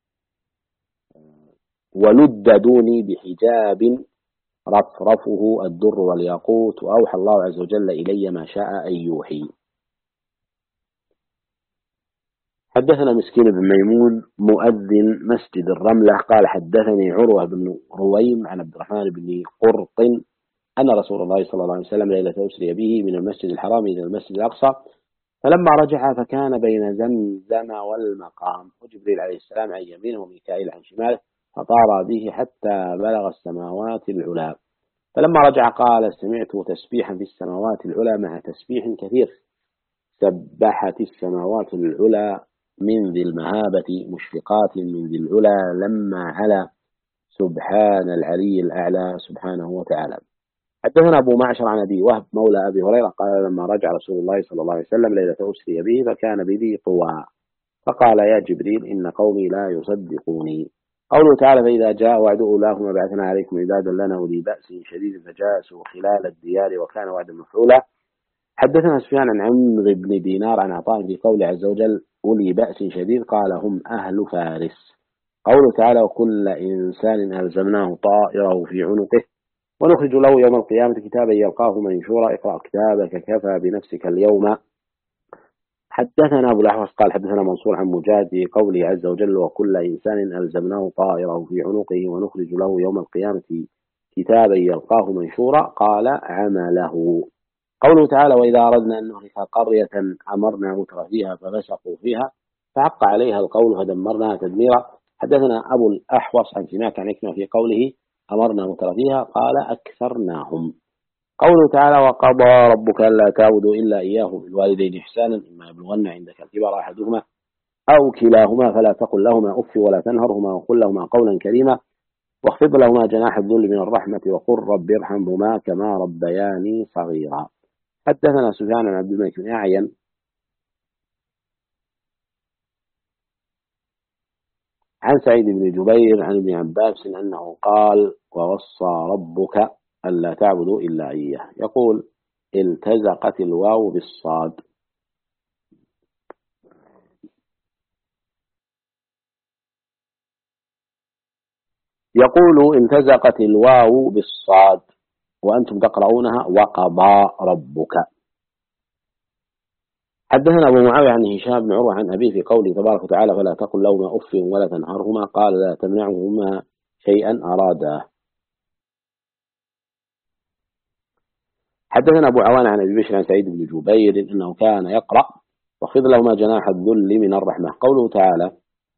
ولد دوني بحجاب رفرفه الدر والياقوت وأوحى الله عز وجل إلي ما شاء أن يوحي. حدثنا مسكين بن ميمون مؤذن مسجد الرملة قال حدثني عروة بن رويم عن عبد الرحمن بن قرط أن رسول الله صلى الله عليه وسلم ليلة أسري به من المسجد الحرام إلى المسجد الأقصى فلما رجع فكان بين زمزم والمقام وجبريل عليه السلام عن يمينه وميكائيل عن شماله فطار به حتى بلغ السماوات العلى. فلما رجع قال سمعت تسبيحا في السماوات العلى مع تسبيح كثير سبحت السماوات العلى من ذي المهابة مشفقات من ذي العلا لما علا سبحان العلي الأعلى سبحانه وتعالى. حدثنا أبو معشر عن أبي وهب مولى أبي هريرة قال لما رجع رسول الله صلى الله عليه وسلم ليلة أسري به فكان بذي طوى فقال يا جبريل إن قومي لا يصدقوني. قوله تعالى فإذا جاء وعد أولاهما بعثنا عليكم عبادا لنا أولي بأس شديد فجاسوا خلال الديار وكان وعدا مفعولا. حدثنا سفيان عن عمرو بن دينار عن عطاء في قوله عز وجل أولي بأس شديد قال هم أهل فارس. قوله تعالى وكل إنسان ألزمناه طائره في عنقه ونخرج له يوم القيامة كتابا يلقاه منشورا اقرأ كتابك كفى بنفسك اليوم. حدثنا أبو الأحوص قال حدثنا منصور عن مجاهد في قوله عز وجل وكل إنسان ألزمناه طائره في عنقه ونخرج له يوم القيامة كتابا يلقاه منشورا قال عمله. قوله تعالى وإذا أردنا أن نهلك قرية أمرنا متر فيها ففسقوا فيها فحق عليها القول فدمرناها تدميرا. حدثنا أبو الأحوص عن سماك عن عكرمة في قوله أمرنا متر فيها قال أكثرناهم. قوله تعالى وقضى ربك ألا تعبدوا إلا إياه بالوالدين إحسانا إما يبلغن عندك الكبر أحدهما أو كلاهما فلا تقل لهما أف ولا تنهرهما وقل لهما قولا كريما واخفض لهما جناح الذل من الرحمة وقل رب ارحمهما كما ربياني صغيرا. حدثنا سفيان عن عبد الملك بن أعين عن سعيد بن جبير عن ابن عباس أنه قال ووصى ربك ألا تعبدوا إلا إياه. يقول التزقت الواو بالصاد. يقول التزقت الواو بالصاد وأنتم تقرؤونها وقضى ربك. حدثنا أبو معاوية عن هشام بن عروة عن أبيه في قوله تبارك وتعالى فلا تقل لهما أف ولا تنهرهما قال لا تمنعهما شيئا أراده. حدثنا أبو عوان عن أبي بشر عن سعيد بن جبير إنه كان يقرأ واخفض لهما جناح الذل من الرحمة. قوله تعالى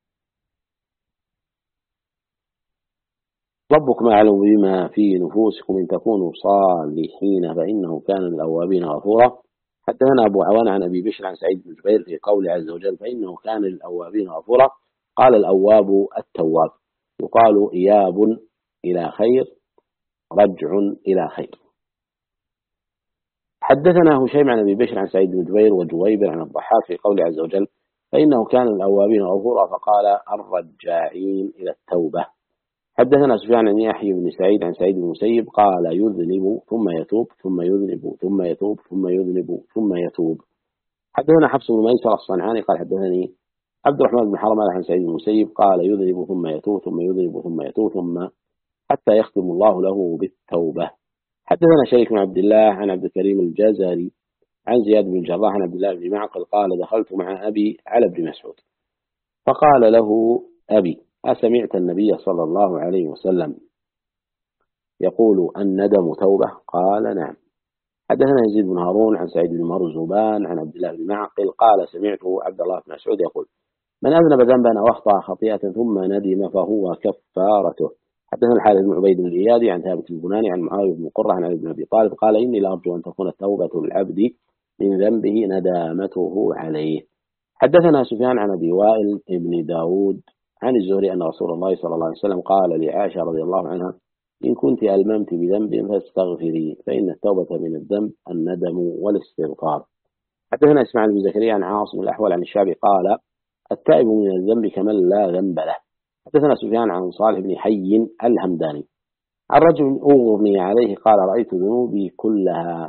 ربكم أعلم بما في نفوسكم إن تكونوا صالحين فإنه كان للأوابين غفورا. حدثنا أبو عوان عن أبي بشر عن سعيد بن جبير في قوله عز وجل فإنه كان للأوابين غفورا. قال الأواب التواب، يقال إياب إلى خير، رجع إلى خير. حدثنا هشيم عن أبي بشر عن سعيد بن جبير وجويبر عن الضحاك في قوله عز وجل فإنه كان للأوابين غفورا، فقال الرجاعين إلى التوبة. حدثنا سفيان عن يحيى بن سعيد عن سعيد بن المسيب قال يذنب ثم يتوب ثم يذنب ثم يتوب ثم يذنب ثم يتوب. حدثنا حفص بن ميسر الصنعاني قال حدثني عبد الرحمن بن حرملة عن سعيد بن المسيب قال يذنب ثم يتوب ثم يذنب ثم يتوب ثم حتى يختم الله له بالتوبة. حدثنا شريك بن عبد الله عن عبد الكريم الجزري عن زياد بن الجراح عن عبد الله بن معقل قال دخلت مع أبي على ابن مسعود فقال له أبي أسمعت النبي صلى الله عليه وسلم يقول الندم توبة؟ قال نعم. حدثنا يزيد بن هارون عن سعيد بن مرزبان عن عبد الله بن معقل قال سمعت عبد الله بن مسعود يقول من أذنب ذنبا أو أخطأ خطيئة ثم ندم فهو كفارته. حدثنا الحارث بن عبيد بن الإيادي عن ثابت البناني عن معاوية بن قرة عن علي بن أبي طالب قال إني لأرجو أن تكون التوبة للعبد من ذنبه ندامته عليه. حدثنا سفيان عن أبي وائل بن داود عن الزهري أن رسول الله صلى الله عليه وسلم قال لعائشة رضي الله عنها إن كنت ألممت بذنب فاستغفري فإن التوبة من الذنب الندم والاستغفار. حدثنا إسماعيل بن زكريا عن عاصم الأحوال عن الشعبي قال التائب من الذنب كمن لا ذنب له. حدثنا سفيان عن صالح بن حي الهمداني عن رجل أغمي عليه قال رأيت ذنوبي كلها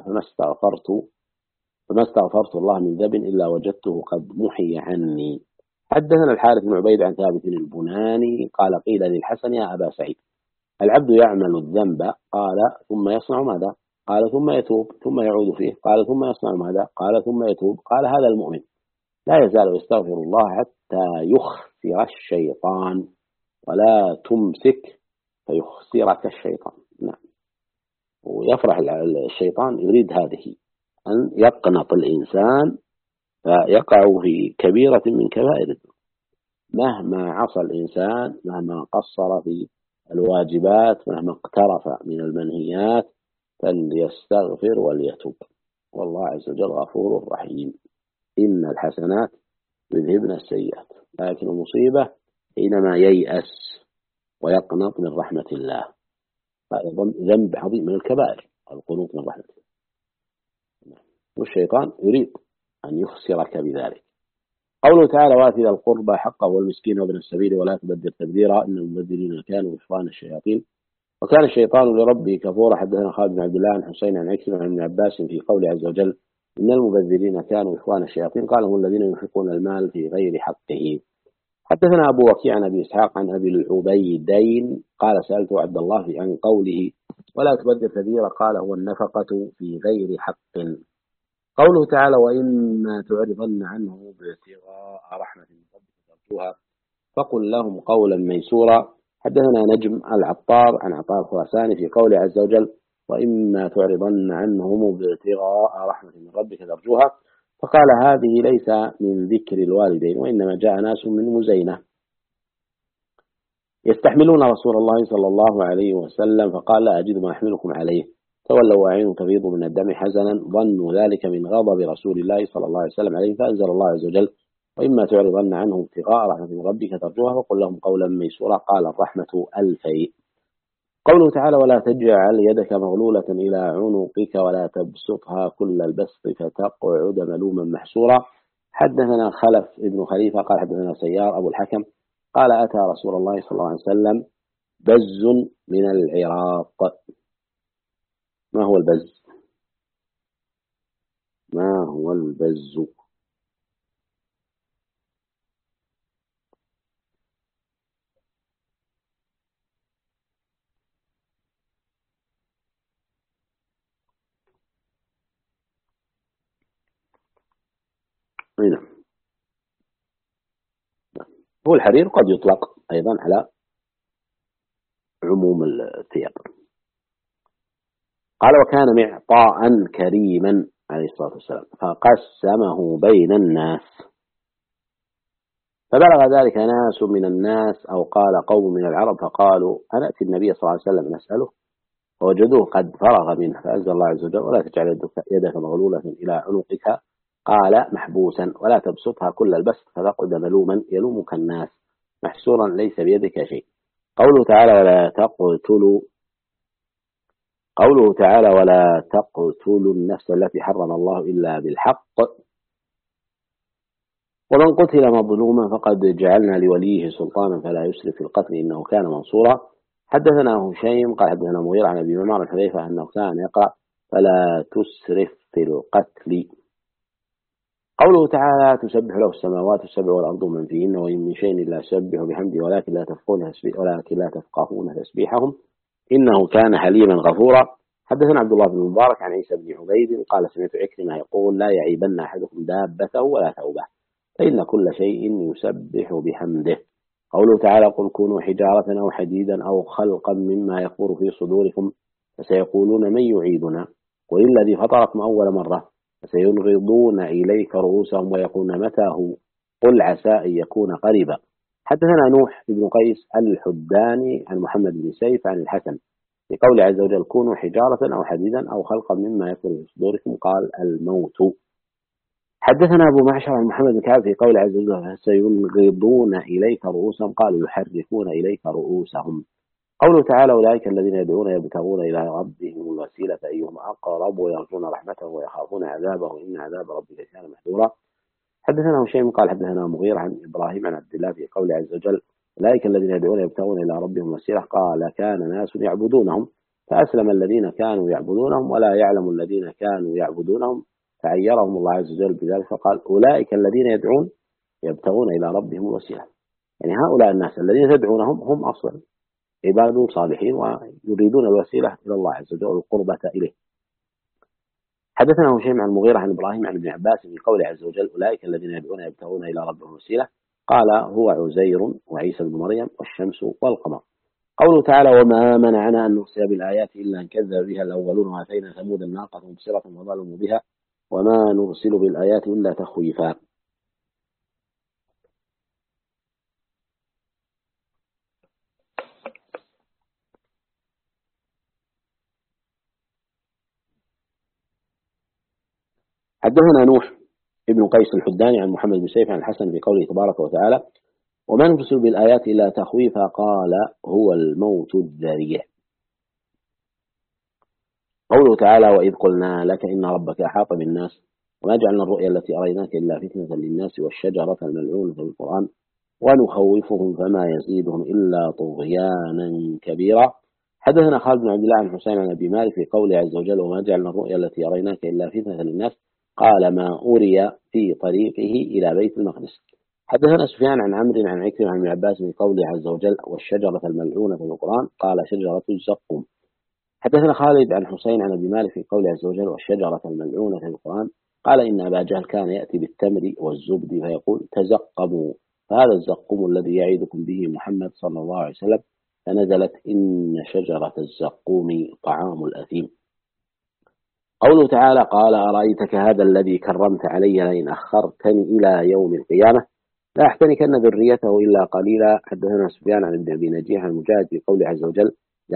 فما استغفرت الله من ذنب إلا وجدته قد محي عني. حدثنا الحارث بن عبيد عن ثابت البناني قال قيل للحسن يا أبا سعيد العبد يعمل الذنب قال ثم يصنع ماذا؟ قال ثم يتوب ثم يعود فيه قال ثم يصنع ماذا؟ قال ثم يتوب قال هذا المؤمن لا يزال يستغفر الله حتى يخسر الشيطان ولا تمسك فيخسرك الشيطان. نعم. ويفرح الشيطان يريد هذه أن يقنط الإنسان فيقع في كبيرة من كبائر الذنوب مهما عصى الإنسان مهما قصر في الواجبات مهما اقترف من المنهيات فليستغفر وليتوب والله عز وجل غفور رحيم. إن الحسنات يذهبن السيئات لكن المصيبة حينما ييأس ويقنط من رحمة الله هذا ذنب عظيم من الكبائر القنوط من رحمة الله والشيطان يريد أن يخسرك بذلك. قوله تعالى وآت ذا القربى حقه والمسكين وابن السبيل ولا تبذر تبذيرا إن المبذرين كانوا إخوان الشياطين وكان الشيطان لربه كفورا. حدثنا خالد بن عبد الله عن حسين عن عكرمة عن ابن عباس في قوله عز وجل إن المبذرين كانوا إخوان الشياطين قال هم الذين ينفقون المال في غير حقه. حدثنا أبو وكيع عن أبي إسحاق عن أبي العبيدين قال سألت عبد الله عن قوله ولا تبذر تبذيرا قال هو النفقة في غير حق. قوله تعالى وإما تعرضن عنه ابتغاء رحمة من ربك ترجوها فقل لهم قولا ميسورا. حدثنا نجم العطار عن عطاء الخراساني في قوله عز وجل وإما تعرضن عنهم ابتغاء رحمة من ربك ترجوها فقال هذه ليس من ذكر الوالدين وإنما جاء ناس من مزينة يستحملون رسول الله صلى الله عليه وسلم فقال لا أجد ما أحملكم عليه تولوا وأعينهم تفيض من الدم حزنا ظنوا ذلك من غضب رسول الله صلى الله عليه وسلم عليه فأنزل الله عز وجل وإما تعرضن عنهم ابتغاء رحمة من ربك ترجوها فقل لهم قولا ميسورا قال الرحمة الفيء. قوله تعالى ولا تجعل يدك مغلولة إلى عنقك ولا تبسطها كل البسط فتقعد ملوما محسورا. حدثنا خلف ابن خليفة قال حدثنا سيار أبو الحكم قال أتى رسول الله صلى الله عليه وسلم بز من العراق. ما هو البز؟ ما هو البز؟ نعم. هو الحرير قد يطلق أيضا على عموم الثياب. قال وكان معطاء كريما عليه الصلاة والسلام فقسمه بين الناس، فبلغ ذلك ناس من الناس أو قال قوم من العرب فقالوا أنأتي النبي صلى الله عليه وسلم نسأله، فوجدوه قد فرغ منه، فأنزل الله عز وجل ولا تجعل يدك مغلولة إلى عنقك، قال محبوسا ولا تبسطها كل البسط فتقعد ملوما يلومك الناس محسورا ليس بيدك شيء. قوله تعالى ولا تقتلوا النفس التي حرم الله إلا بالحق ومن قتل مظلوما فقد جعلنا لوليه سلطانا فلا يسرف في القتل إنه كان منصورا. حدثنا هشيم قال حدثنا مغيرة عن أبي معمر الحذيفة أنه كان يقرأ فلا تسرف في القتل. قوله تعالى تسبح له السماوات السبع والأرض من فيهن وإن من شيء إلا يسبح بحمده ولكن لا تفقهون تسبيحهم إنه كان حليما غفورا. حدثنا عبد الله بن المبارك عن عيسى بن عبيد قال سمعت عكرمة يقول لا يعيبن أحدكم دابته ولا ثوبه فإن كل شيء يسبح بحمده. قوله تعالى قل كونوا حجارة أو حديدا أو خلقا مما يكبر في صدوركم فسيقولون من يعيدنا قل الذي فطركم أول مرة فسينغضون إليك رؤوسهم ويقولون متى هو قل عسى أن يكون قريبا. حدثنا نوح بن قيس الحداني عن محمد بن سيف عن الحسن في قول عز وجل كونوا حجارة أو حديدا أو خلقا مما يكبر في صدوركم قال الموت. حدثنا أبو معشر عن محمد بن كعب في قول عز وجل سينغضون إليك رؤوسهم قالوا يحرفون إليك رؤوسهم. قوله تعالى أولئك الذين يدعون يبتغون إلى ربهم الوسيلة أيهم أقرب ويرجون رحمته ويخافون عذابه إن عذاب ربك كان محذورا. حدثنا هشيم قال حدثنا مغيرة عن إبراهيم عن عبد الله في قول عز وجل أولئك الذين يدعون يبتغون إلى ربهم الوسيلة قال كان ناس يعبدونهم فأسلم الذين كانوا يعبدونهم ولا يعلم الذين كانوا يعبدونهم فعيرهم الله عز وجل بذلك فقال أولئك الذين يدعون يبتغون إلى ربهم الوسيلة، يعني هؤلاء الناس الذين تدعونهم هم أصلا عباد صالحين ويريدون الوسيلة إلى الله عز وجل والقربة إليه. حدثنا هشيم عن المغيرة عن إبراهيم عن ابن عباس في قول عز وجل أولئك الذين يدعون يبتغون إلى ربهم الوسيلة قال هو عزير وعيسى بن مريم والشمس والقمر. قوله تعالى وما منعنا أن نرسل بالآيات إلا أن كذب بها الأولون وآتينا ثمود الناقة مبصرة وظلموا بها وما نرسل بالآيات إلا تخويفا. حدثنا نوح ابن قيس الحداني عن محمد بن سيف عن الحسن في قوله تبارك وتعالى وما نرسل بالآيات إلا تخويفا قال هو الموت الذريع. قوله تعالى وإذ قلنا لك إن ربك أحاط بالناس وما جعلنا الرؤيا التي أريناك إلا فتنة للناس والشجرة الملعونة في القرآن ونخوفهم فما يزيدهم إلا طغيانا كبيرا. حدثنا خالد بن عبد الله عن حسين عن أبي مالك في قوله عز وجل وما جعلنا الرؤيا التي أريناك إلا فتنة للناس قال ما أري في طريقه إلى بيت المقدس. حدثنا سفيان عن عمرو عن عكرمة عن ابن عباس في قوله عز وجل والشجرة الملعونة في القرآن قال شجرة الزقوم. حدثنا خالد عن حسين عن أبي مالك في قوله عز وجل والشجرة الملعونة في القرآن قال إن أبا جهل كان يأتي بالتمر والزبد فيقول تزقموا فهذا الزقوم الذي يعيدكم به محمد صلى الله عليه وسلم فنزلت إن شجرة الزقوم طعام الأثيم. قوله تعالى قال أرأيتك هذا الذي كرمت علي لئن أخرتني إلى يوم القيامة لا أحتنكن ذريته إلا قليلا. حدثنا سفيان عن ابن أبي نجيح عن مجاهد في قوله عز وجل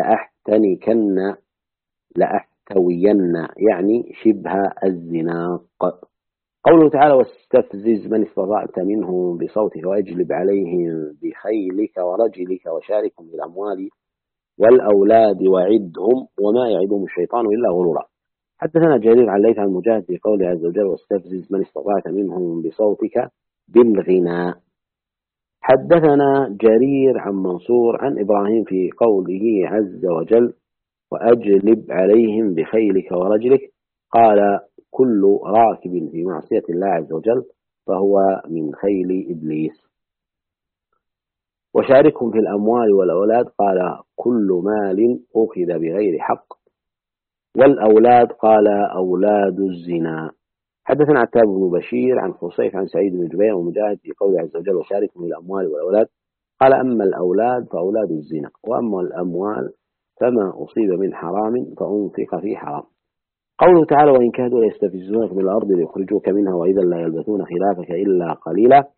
لأحتوين يعني شبه الزناق. قوله تعالى واستفزز من استطعت منهم بصوتك واجلب عليهم بخيلك ورجلك وشاركهم بالأموال والأولاد وعدهم وما يعدهم الشيطان إلا غرورا. حدثنا جرير عن ليث عن مجاهد في قوله عز وجل واستفزز من استطعت منهم بصوتك بالغناء. حدثنا جرير عن منصور عن إبراهيم في قوله عز وجل وأجلب عليهم بخيلك ورجلك قال كل راكب في معصية الله عز وجل فهو من خيل إبليس. وشاركهم في الأموال والأولاد قال كل مال أخذ بغير حق والأولاد قال أولاد الزنا. حدثنا عتاب بن بشير عن خصيف عن سعيد بن جبير ومجاهد في قوله عز وجل وشاركهم في الأموال والأولاد قال أما الأولاد فأولاد الزنا وأما الأموال فما أصيب من حرام فأنفق في حرام. قوله تعالى وإن كادوا ليستفزونك من الأرض ليخرجوك منها وإذا لا يلبثون خلافك إلا قليلا.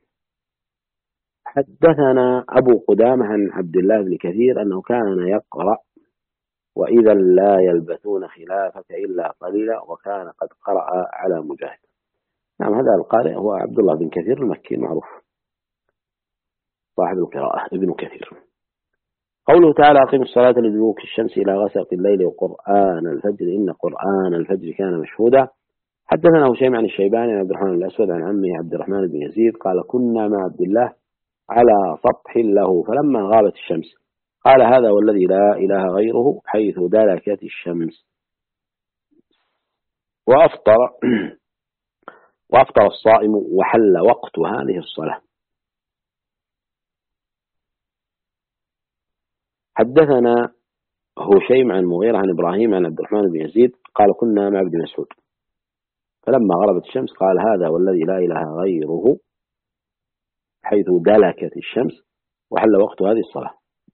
حدثنا أبو قدامة عن عبد الله بن كثير أنه كان يقرأ وإذا لا يلبثون خلافك إلا قليلا، وكان قد قرأ على مجاهد. نعم، هذا القارئ هو عبد الله بن كثير المكي المعروف صاحب القراءة ابن كثير. قوله تعالى أقم الصلاة لدلوك الشمس إلى غسق الليل وقرآن الفجر إن قرآن الفجر كان مشهودا. حدثنا هشيم عن الشيباني عن عبد الرحمن الأسود عن عمه عبد الرحمن بن يزيد قال كنا مع عبد الله على سطح له فلما غابت الشمس قال هذا والذي لا إله غيره حيث دلكت الشمس. وأفطر الصائم وحل وقت هذه الصلاة. حدثنا هشيم عن مغيرة عن إبراهيم عن عبد الرحمن بن يزيد قال كنا مع ابن مسعود فلما غربت الشمس قال هذا والذي لا إله غيره حيث دلكت الشمس وحل وقت هذه الصلاة.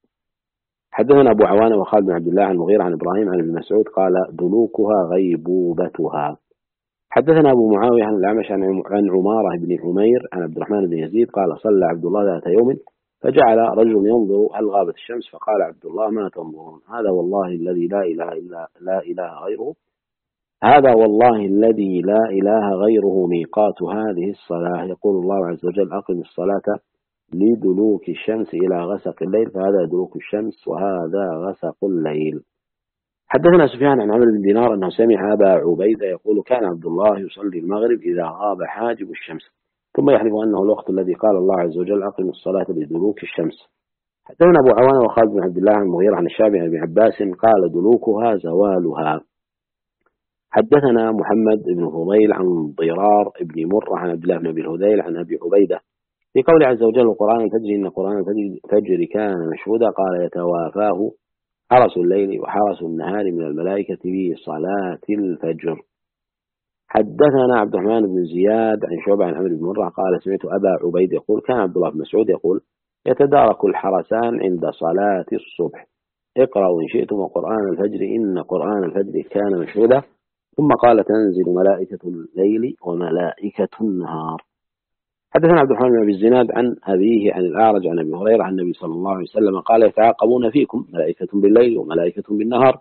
حدثنا أبو عوانة وخالد بن عبد الله عن مغيرة عن إبراهيم عن ابن مسعود قال دلوكها غيبوبتها. حدثنا أبو معاوية عن الأعمش عن عمارة بن عمير عن عبد الرحمن بن يزيد قال صلى عبد الله ذات يوم فجعل رجل ينظر هل غابت الشمس فقال عبد الله ما تنظرون هذا والله الذي لا إله غيره هذا والله الذي لا إله غيره ميقات هذه الصلاة. يقول الله عز وجل أقم الصلاة لدلوك الشمس إلى غسق الليل فهذا دلوك الشمس وهذا غسق الليل. حدثنا سفيان عن عمرو بن دينار أنه سمع أبا عبيدة يقول كان عبد الله يصلي المغرب إذا غاب حاجب الشمس ثم يحلف أنه الوقت الذي قال الله عز وجل أقم الصلاة لدلوك الشمس. حدثنا أبو عوانة وخالد بن عبد الله عن المغيرة عن الشعبي عن ابن عباس قال دلوكها زوالها. حدثنا محمد بن فضيل عن ضرار بن مرة عن عبد الله بن أبي الهذيل عن أبي عبيدة في قول عز وجل قرآن الفجر إن قرآن الفجر كان مشهودا قال يتوافاه حرس الليل وحرس النهار من الملائكة في صلاة الفجر. حدثنا عبد الرحمن بن زياد عن شعبة عن عمرو بن مرة قال سمعت أبا عبيد يقول كان عبد الله بن مسعود يقول يتدارك الحرسان عند صلاة الصبح اقرأوا إن شئتم وقرآن الفجر إن قرآن الفجر كان مشهودا ثم قال تنزل ملائكة الليل وملائكة النهار. حدثنا عبد الرحمن بن أبي الزناد عن أبيه عن الأعرج عن أبي هريرة عن النبي صلى الله عليه وسلم قال يتعاقبون فيكم ملائكة بالليل وملائكة بالنهار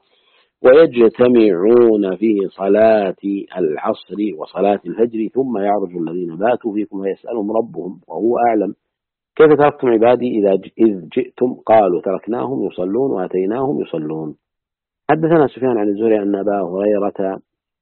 ويجتمعون في صلاة العصر وصلاة الفجر ثم يعرج الذين باتوا فيكم ويسألهم ربهم وهو أعلم كيف تركتم عبادي إذ جئتم قالوا تركناهم يصلون وأتيناهم يصلون. حدثنا سفيان عن الزهري أن أبا هريرة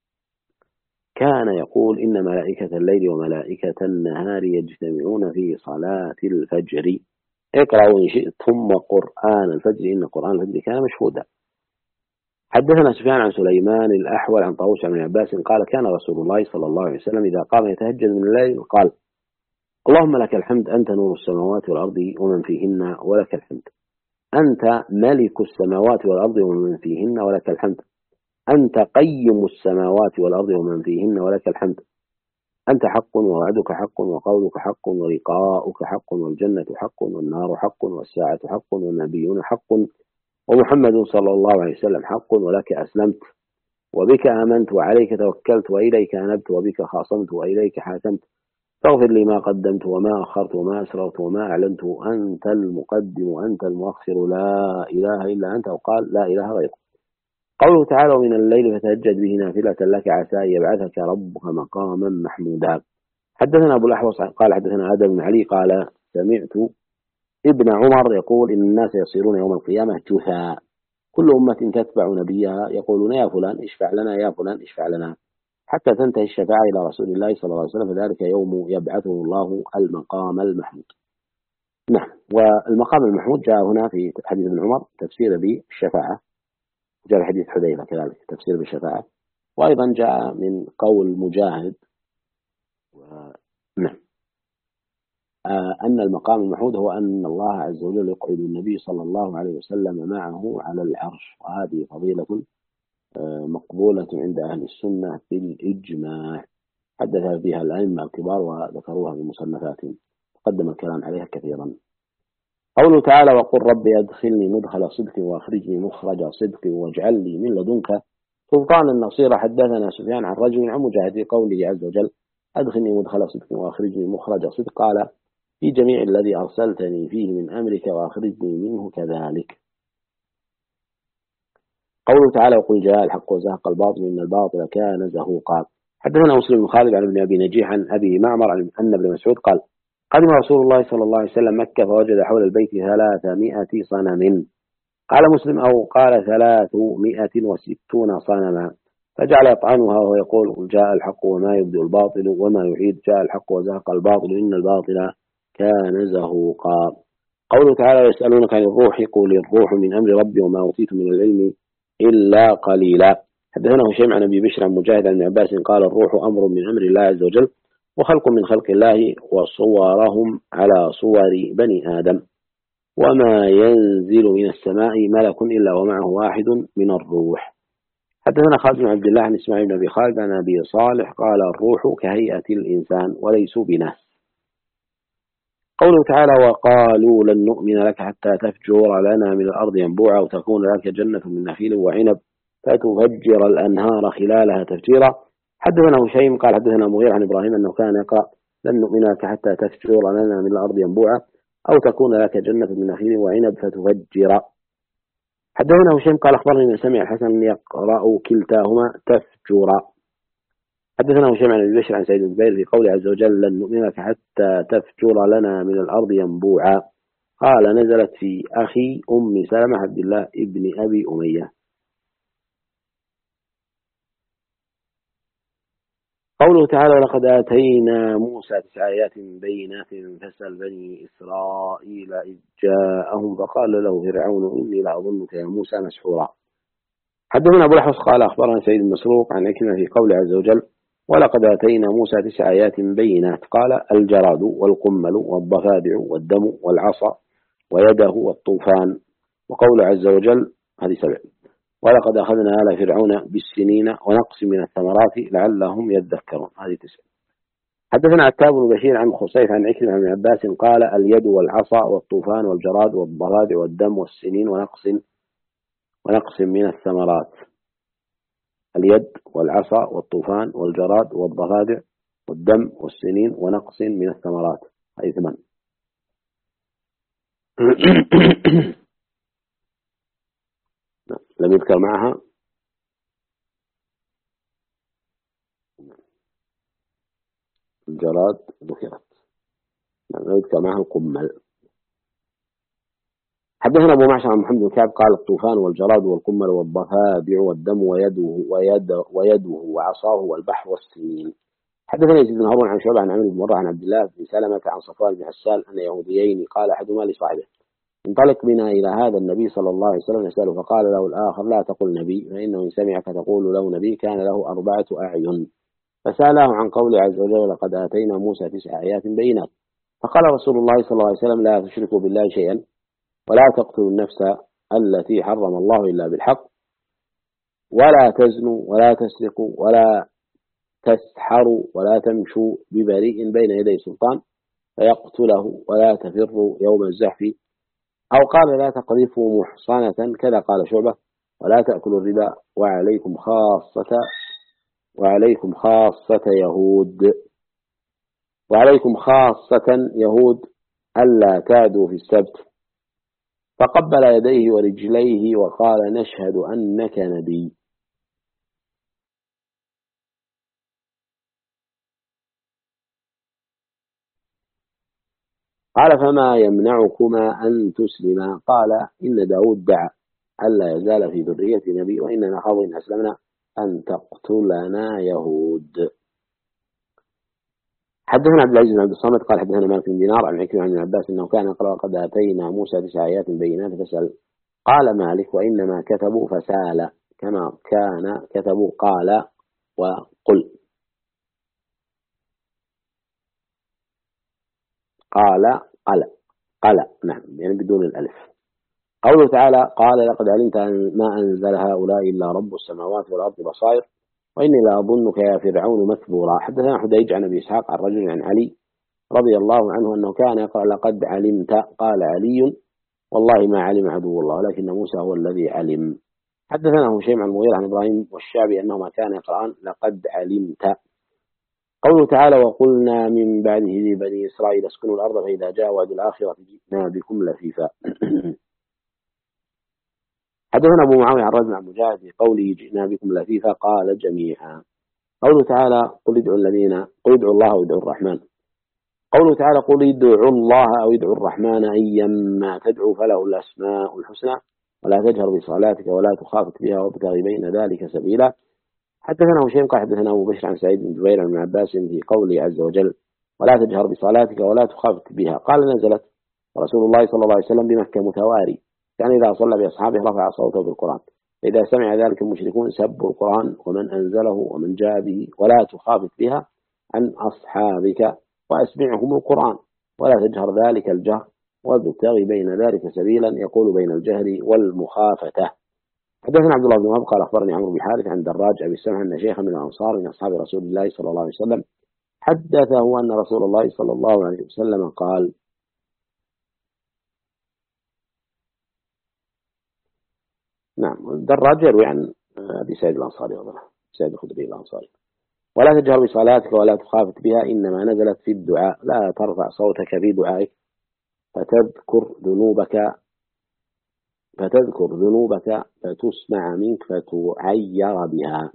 كان يقول إن ملائكة الليل وملائكة النهار يجتمعون في صلاة الفجر اقرأوا إن شئتم وقرآن الفجر إن قرآن الفجر كان مشهودا. حدثنا سفيان عن سليمان الأحول عن طاووس عن عباس قال كان رسول الله صلى الله عليه وسلم إذا قام يتهجد من الليل قال اللهم لك الحمد أنت نور السماوات والأرض ومن فيهن ولك الحمد أنت ملك السماوات والأرض ومن فيهن ولك الحمد أنت قيم السماوات والأرض ومن فيهن ولك الحمد أنت حق ووعدك حق وقولك حق ولقاؤك حق والجنة حق والنار حق والساعة حق والنبيون حق ومحمد صلى الله عليه وسلم حق ولك أسلمت وبك آمنت وعليك توكلت وإليك أنبت وبك خاصمت وإليك حاكمت فاغفر لي ما قدمت وما أخرت وما أسررت وما أعلنت أنت المقدم وأنت المؤخر لا إله إلا أنت وقال لا إله غيرك. قوله تعالى ومن الليل فتهجد به نافلة لك عسى أن يبعثك ربك مقاما محمودا. حدثنا أبو الأحوص قال حدثنا آدم بن علي قال سمعت ابن عمر يقول إن الناس يصيرون يوم القيامة جثى كل أمة تتبع نبيها يقولون يا فلان اشفع لنا يا فلان اشفع لنا حتى تنتهي الشفاعة إلى رسول الله صلى الله عليه وسلم فذلك يوم يبعثه الله المقام المحمود. نعم، والمقام المحمود جاء هنا في حديث ابن عمر تفسير بالشفاعة جاء في حديث حذيفة كذلك تفسير بالشفاعة وأيضا جاء من قول مجاهد نعم أن المقام المحمود هو أن الله عز وجل يقعد النبي صلى الله عليه وسلم معه على العرش وهذه فضيلة مقبولة عند أهل السنة بالإجماع حدث بها الأئمة الكبار وذكروها في مصنفاتهم تقدم الكلام عليها كثيرا. قوله تعالى وقل ربي أدخلني مدخل صدق وأخرجني مخرج صدق واجعل لي من لدنك سلطانا نصيرا. حدثنا سفيان عن رجل عن مجاهد في قوله عز وجل أدخلني مدخل صدق وأخرجني مخرج صدق قال في جميع الذي أرسلتني فيه من أمرك وأخرجني منه كذلك. قوله تعالى وقل جاء الحق وزهق الباطل إن الباطل كان زهوقا. حدثنا مسلم بن خالد عن ابن أبي نجيح عن أبي معمر عن أن ابن مسعود قال قدم رسول الله صلى الله عليه وسلم مكة فوجد حول البيت 300 صنم. قال مسلم أو قال 360 صنما فجعل يطعنها وهو يقول جاء الحق وما يبدو الباطل وما يعيد جاء الحق وزهق الباطل إن الباطل كان زهوقا. قوله تعالى يسألونك عن الروح قل الروح من أمر ربي وما أوتيت من العلم إلا قليلا. حدثنا هشيم عن أبي بشر عن مجاهد عن عباس قال الروح أمر من أمر الله عز وجل وخلق من خلق الله وصورهم على صور بني آدم وما ينزل من السماء ملك إلا ومعه واحد من الروح. حدثنا خالد بن عبد الله عن إسماعيل بن أبي خالد عن أبي صالح قال الروح كهيئة الإنسان وليسوا بناس. قوله تعالى وقالوا لن نؤمن لك حتى تفجر لنا من الأرض ينبوعا وتكون لك جنة من نخيل وعنب فتفجر الأنهار خلالها تفجيرا. حدثنا هشيم قال حدثنا مغير عن إبراهيم أنه كان يقرأ لن نؤمن لك حتى تفجر لنا من الأرض ينبوعا أو تكون لك جنة من نخيل وعنب فتفجر. حدثنا هشيم قال أخبرني من سمع الحسن يقرأ كلتاهما تفجرا. حدثنا هشيم عن أبي بشر عن سعيد بن جبير في قوله عز وجل لن نؤمن لك حتى تفجر لنا من الأرض ينبوعا قال نزلت في أخي أم سلمة عبد الله ابن أبي أمية. قوله تعالى ولقد آتينا موسى 9 آيات بينات فاسأل بني إسرائيل إذ جاءهم فقال له فرعون إني لأظنك يا موسى مسحورا. حدثنا أبو الأحوص قال أخبرنا سعيد بن مسروق عن عكرمة في قوله عز وجل ولقد آتينا موسى 9 آيات بينات قال الجراد والقمل والضفادع والدم والعصا ويده والطوفان. وقول عز وجل هذه 7 ولقد أخذنا آل فرعون بالسنين ونقص من الثمرات لعلهم يذكرون هذه 9. حدثنا عتاب بن بشير عن خصيف عن عكرمة عن عباس قال اليد والعصا والطوفان والجراد والضفادع والدم والسنين ونقص من الثمرات. اليد والعصا والطوفان والجراد والضفادع والدم والسنين ونقص من الثمرات هذه 8. لم يذكر معها الجراد ذكرت لم يذكر معها القمل. حدثنا أبو معشر عن محمد بن كعب قال الطوفان والجراد والقمل والضفادع والدم ويده وعصاه والبحر والسنين. حدثنا يزيد بن هارون عن شعبة عن عمرو بن مرة عن عبد الله بن سلمة عن صفوان بن حسان أن يهوديين قال أحدهما لصاحبه انطلق بنا إلى هذا النبي صلى الله عليه وسلم يسأله فقال له الآخر لا تقل نبي فإنه إن سمعك تقول له نبي كان له 4 أعين. فسأله عن قول عز وجل لقد آتينا موسى 9 آيات بينات فقال رسول الله صلى الله عليه وسلم لا تشركوا بالله شيئا ولا تقتلوا النفس التي حرم الله إلا بالحق ولا تزنوا ولا تسرقوا ولا تسحروا ولا تمشوا ببريء بين يدي سلطان فيقتله ولا تفروا يوم الزحف أو قال لا تقذفوا محصنة كذا قال شعبة ولا تأكلوا الربا وعليكم خاصة يهود ألا تعدوا في السبت. فقبل يديه ورجليه وقال نشهد أنك نبي. قال فما يمنعكما أن تسلما قال إن داود دعا ألا يزال في ذرية نبي وإننا نخاف إن أسلمنا أن تقتلنا يهود. حدثنا عبد العزيز بن عبد الصمد قال حدثنا مالك بن دينار عن عكرمة عن ابن عباس أنه كان يقرأ قد آتينا موسى 9 آيات بينات فسأل قال مالك وإنما كتبوا فسال كما كان كتبوا قال وقل قال نعم يعني بدون الألف. قوله تعالى قال لقد علمت ما أنزل هؤلاء إلا رب السماوات والأرض بصائر وإني لأظنك يا فرعون مثبورا. حدثنا حديج عن أبي إسحاق عن رجل عن علي رضي الله عنه أنه كان يقرأ لقد علمت قال علي والله ما علم عدو الله ولكن موسى هو الذي علم. حدثنا هشيم عن المغيرة عن إبراهيم والشعبي أنهما كان يقرأان لقد علمت. قوله تعالى وقلنا من بعده لبني إسرائيل اسكنوا الأرض فإذا جاء وعد الآخرة جئنا بكم لفيفا. حدثنا أبو معاوية عن رجل عن مجاهد في قوله جئنا بكم لفيفا قال جميعا. قوله تعالى قل ادعوا الله وادعوا الرحمن. قوله تعالى قل ادعوا الله أو ادعوا الرحمن أيما تدعوا فله الأسماء الحسنى ولا تجهر بصلاتك ولا تخافت بها وابتغ بين ذلك سبيلا. حدثنا هشيم قال حدثنا أبو بشر عن سعيد بن جبير عن عباس في قوله عز وجل ولا تجهر بصلاتك ولا تخافت بها قال نزلت رسول الله صلى الله عليه وسلم بمكة متواري يعني إذا صلى بأصحابه رفع صوته بالقرآن فإذا سمع ذلك المشركون سبوا القرآن ومن أنزله ومن جاء به ولا تخافت بها عن أصحابك وأسمعهم القرآن ولا تجهر ذلك الجهر وابتغ بين ذلك سبيلا يقول بين الجهر والمخافة. حدثنا عبد الله بن وهب قال أخبرني عمرو بن حارث عن دراج أبي السمع أن شيخا من الأنصار من أصحاب رسول الله صلى الله عليه وسلم حدثه أن رسول الله صلى الله عليه وسلم قال نعم دراج يروي عن أبي سعيد الأنصاري سعيد الخدري الأنصاري ولا تجهر بصلاتك ولا تخافت بها إنما نزلت في الدعاء لا ترفع صوتك في دعائك فتذكر ذنوبك فتسمع منك فتعير بها.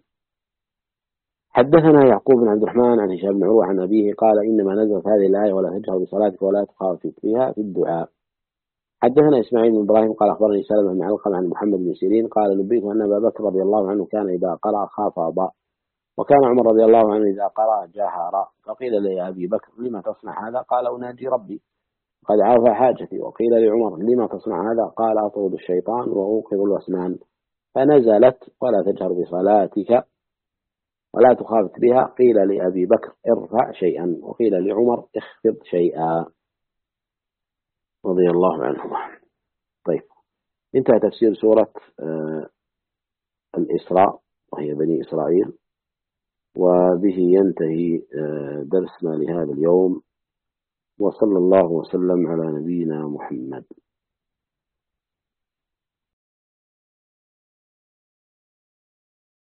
حدثنا يعقوب بن عبد الرحمن عن هشام بن عروة عن أبيه قال إنما نزلت هذه الآية ولا تجهر بصلاتك ولا تخافت بها في الدعاء. حدثنا إسماعيل بن إبراهيم قال أخبرني سلمة بن علقمة عن محمد بن سيرين قال نبئت أن أبا بكر رضي الله عنه كان إذا قرأ خافض وكان عمر رضي الله عنه إذا قرأ جهر فقيل لي أبي بكر لما تصنع هذا قال أناجي ربي قد عرف حاجتي. وقيل لعمر لما تصنع هذا قال أطرد الشيطان وأوقظ الأسنان فنزلت ولا تجهر بصلاتك ولا تخافت بها. قيل لأبي بكر ارفع شيئا وقيل لعمر اخفض شيئا رضي الله عنهما. طيب انتهى تفسير سورة الإسراء وهي بني إسرائيل وبه ينتهي درسنا لهذا اليوم وصلى الله وسلم على نبينا محمد.